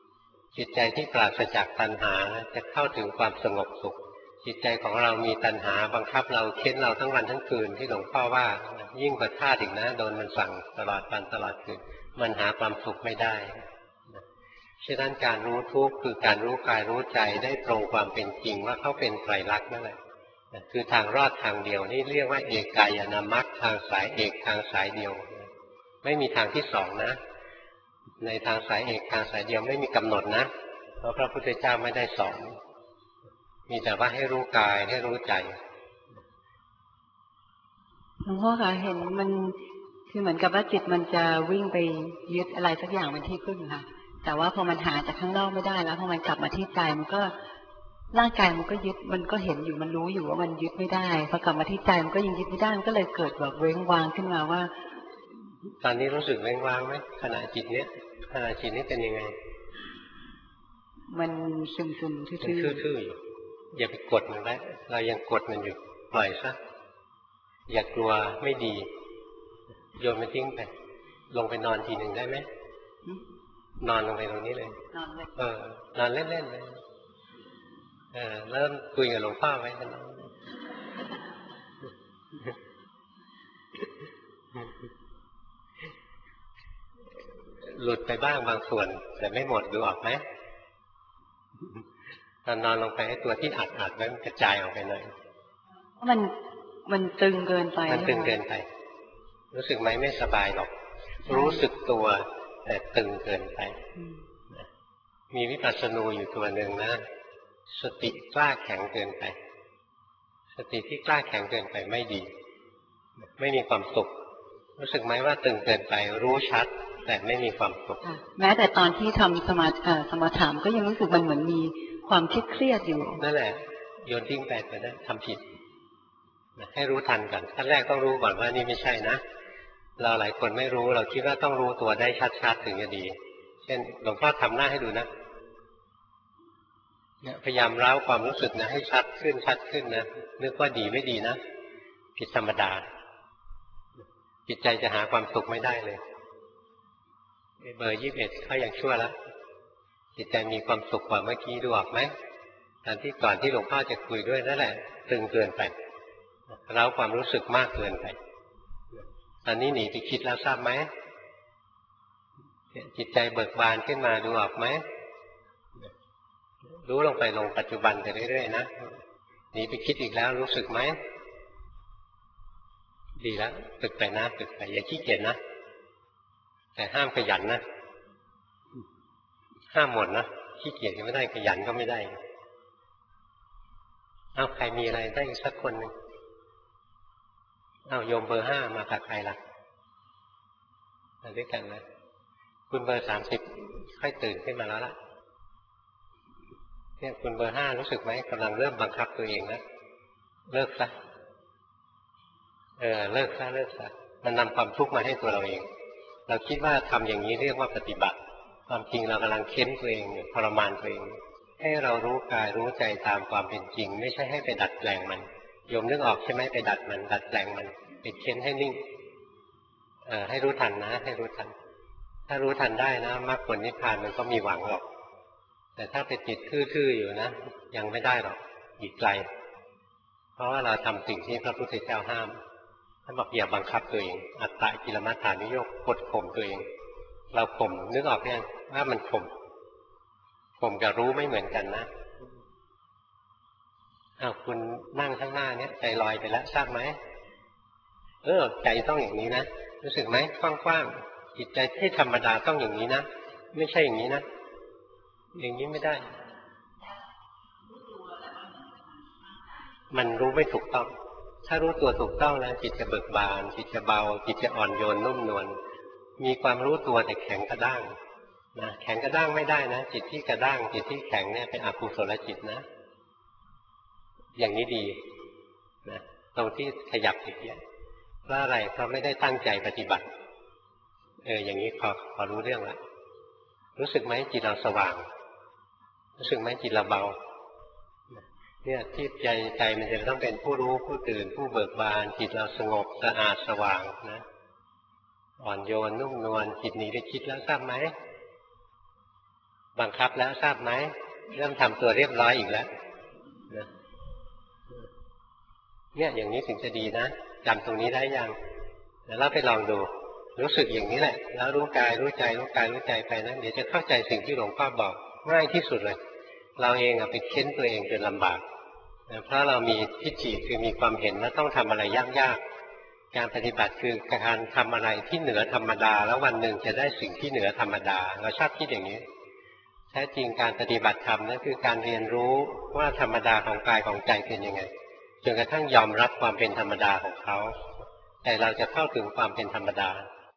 จิตใจที่ปราศจากตัณหาจะเข้าถึงความสงบสุขจิตใจของเรามีตัณหาบังคับเราเค้นเราทั้งวันทั้งคืนที่หลวงพ่อว่ายิ่งกว่าทาสอีกนะโดนมันสั่งตลอดวันตลอดคืนมันหาความสุขไม่ได้ฉะนั้นการรู้ทุกข์คือการรู้กายรู้ใจได้ตรงความเป็นจริงว่าเขาเป็นไตรลักษณ์นั่นแหละคือทางรอดทางเดียวนี่เรียกว่าเอกายนามรรคทางสายเอกทางสายเดียวไม่มีทางที่สองนะในทางสายเอกทางสายเดียวไม่มีกำหนดนะเพราะพระพุทธเจ้าไม่ได้สอนมีแต่ว่าให้รู้กายให้รู้ใจหลวงพ่อคะเห็นมันคือเหมือนกับว่าจิตมันจะวิ่งไปยึดอะไรสักอย่างเป็นที่พึ่งค่ะแต่ว่าพอมันหาจากข้างนอกไม่ได้แล้วพอมันกลับมาที่ใจมันก็ร่างกายมันก็ยึดมันก็เห็นอยู่มันรู้อยู่ว่ามันยึดไม่ได้พอกลับมาที่ใจมันก็ยังยึดไม่ได้มันก็เลยเกิดแบบเว้งวางขึ้นมาว่าตอนนี้รู้สึกเว้งวางไหมขณะจิตเนี้ยขณะจิตนี้เป็นยังไงมันซึมซึมทื่อๆทื่อๆอยู่อย่าไปกดมันไว้เรายังกดมันอยู่ปล่อยซะอย่ากลัวไม่ดีโยนมันทิ้งไปลงไปนอนทีหนึ่งได้ไหมนอนลงไปตรงนี้เลยนอนเลยเออนอนเล่นๆเลยเออเริ่มคุยกับหลวงพ่อไว้กันหลุดไปบ้างบางส่วนแต่ไม่หมดดูออกไหมตอนนอนลงไปให้ตัวที่อัดอัดไว้มันกระจายออกไปหน่อยมันมันตึงเกินไปมันตึงเกินไปรู้สึกไหมไม่สบายหรอกรู้สึกตัวแต่ตึงเกินไปมีวิปัสสนูอยู่ตัวหนึ่งนะสติกล้าแข็งเกินไปสติที่กล้าแข็งเกินไปไม่ดีไม่มีความสุขรู้สึกไหมว่าตึงเกินไปรู้ชัดแต่ไม่มีความสุขแม้แต่ตอนที่ทำสมาสมาถามก็ยังรู้สึกมันเหมือนมีความคิดเครียดอยู่นั่นแหละโยนทิ้งไปไปนะทำผิดให้รู้ทันก่อนขั้นแรกต้องรู้ก่อนว่านี่ไม่ใช่นะเราหลายคนไม่รู้เราคิดว่าต้องรู้ตัวได้ชัดๆถึงจะดีเช่นหลวงพ่อทำหน้าให้ดูนะเนี่ยพยายามเล่าความรู้สึกนะให้ชัดขึ้นชัดขึ้นนะนึกว่าดีไม่ดีนะผิดธรรมดาจิตใจจะหาความสุขไม่ได้เลยเบอร์ยี่สิบเอ็ดเขายังชั่วแล้วจิตใจมีความสุขกว่าเมื่อกี้ดูออกไหมตอนที่ก่อนที่หลวงพ่อจะคุยด้วยนั่นแหละตึงเกินไปเล่าความรู้สึกมากเกินไปตอนนี้หนีไปคิดแล้วทราบไหมจิตใจเบิกบานขึ้นมาดูออกไหมรู้ลงไปลงปัจจุบันไปเรื่อยๆนะหนีไปคิดอีกแล้วรู้สึกไหมดีแล้วฝึกไปนะฝึกไปอย่าขี้เกียจนะแต่ห้ามขยันนะห้ามหมดนะขี้เกียจก็ไม่ได้ขยันก็ไม่ได้เอาใครมีอะไรได้สักคนหนึ่งเอาโยมเบอร์ห้ามากับใครล่ะมาด้วยกันนะคุณเบอร์สามสิบค่อยตื่นขึ้นมาแล้วล่ะเนี่ยคุณเบอร์ห้ารู้สึกไหมกำลังเริ่มบังคับตัวเองนะเลิกซะเออเลิกซะเลิกซะมันนำความทุกข์มาให้ตัวเราเองเราคิดว่าทำอย่างนี้เรียกว่าปฏิบัติความจริงเรากำลังเค้นตัวเองทรมานตัวเองให้เรารู้กายรู้ใจตามความเป็นจริงไม่ใช่ให้ไปดัดแปลงมันโยมนึกออกใช่ไหมไปดัดมันดัดแปลงมันไปเค้นให้นิ่งเออให้รู้ทันนะให้รู้ทันถ้ารู้ทันได้นะมรรคผลนิพพานมันก็มีหวังหรอกแต่ถ้าไปติดทื่อๆอยู่นะยังไม่ได้หรอกอีกไกลเพราะว่าเราทำสิ่งที่พระพุทธเจ้าห้ามท่านบอกอย่าบังคับตัวเองอัตตะกิลมัฏฐานุโยคกดข่มตัวเองเราข่มนึกออกยังว่ามันข่มข่มกับรู้ไม่เหมือนกันนะอ้าวคุณนั่งข้างหน้าเนี้ยใจลอยไปแล้วทราบไหมเออใจต้องอย่างนี้นะรู้สึกไหมกว้างๆจิตใจที่ธรรมดาต้องอย่างนี้นะไม่ใช่อย่างนี้นะอย่างนี้ไม่ได้มันรู้ไม่ถูกต้องถ้ารู้ตัวถูกต้องแล้วจิตจะเบิกบานจิตจะเบาจิตจะอ่อนโยนนุ่มนวลมีความรู้ตัวแต่แข็งกระด้างนะแข็งกระด้างไม่ได้นะจิตที่กระด้างจิตที่แข็งเนี่ยเป็นอกุศลจิตนะอย่างนี้ดีนะตรงที่ขยับอีกเนี่ยเพราะอะไรเพราะไม่ได้ตั้งใจปฏิบัติเอออย่างนี้พอพอรู้เรื่องแล้วรู้สึกไหมจิตเราสว่างรู้สึกไหมจิตเราเบาเนี่ยที่ใจใจมันจะต้องเป็นผู้รู้ผู้ตื่นผู้เบิกบานจิตเราสงบสะอาดสว่างนะอ่อนโยนนุ่มนวลจิตหนีไปคิดแล้วทราบไหมบังคับแล้วทราบไหมเริ่มทำตัวเรียบร้อยอีกแล้วเนี่ยอย่างนี้ถึงจะดีนะจำตรงนี้ได้ยังแล้วเราไปลองดูรู้สึกอย่างนี้แหละแล้วรู้กายรู้ใจรู้กายรู้ใจไปนะเดี๋ยวจะเข้าใจสิ่งที่หลวงพ่อบอกง่ายที่สุดเลยเราเองอะไปเค้นตัวเองจนลำบากนะเพราะเรามีทิฏฐิคือมีความเห็นว่าต้องทำอะไรยากๆการปฏิบัติคือการทำอะไรที่เหนือธรรมดาแล้ววันหนึ่งจะได้สิ่งที่เหนือธรรมดาเราชอบคิดอย่างนี้แท้จริงการปฏิบัติธรรมนั่นคือการเรียนรู้ว่าธรรมดาของกายของใจเป็นยังไงจนกระทั่งยอมรับความเป็นธรรมดาของเขาแต่เราจะเข้าถึงความเป็นธรรมดา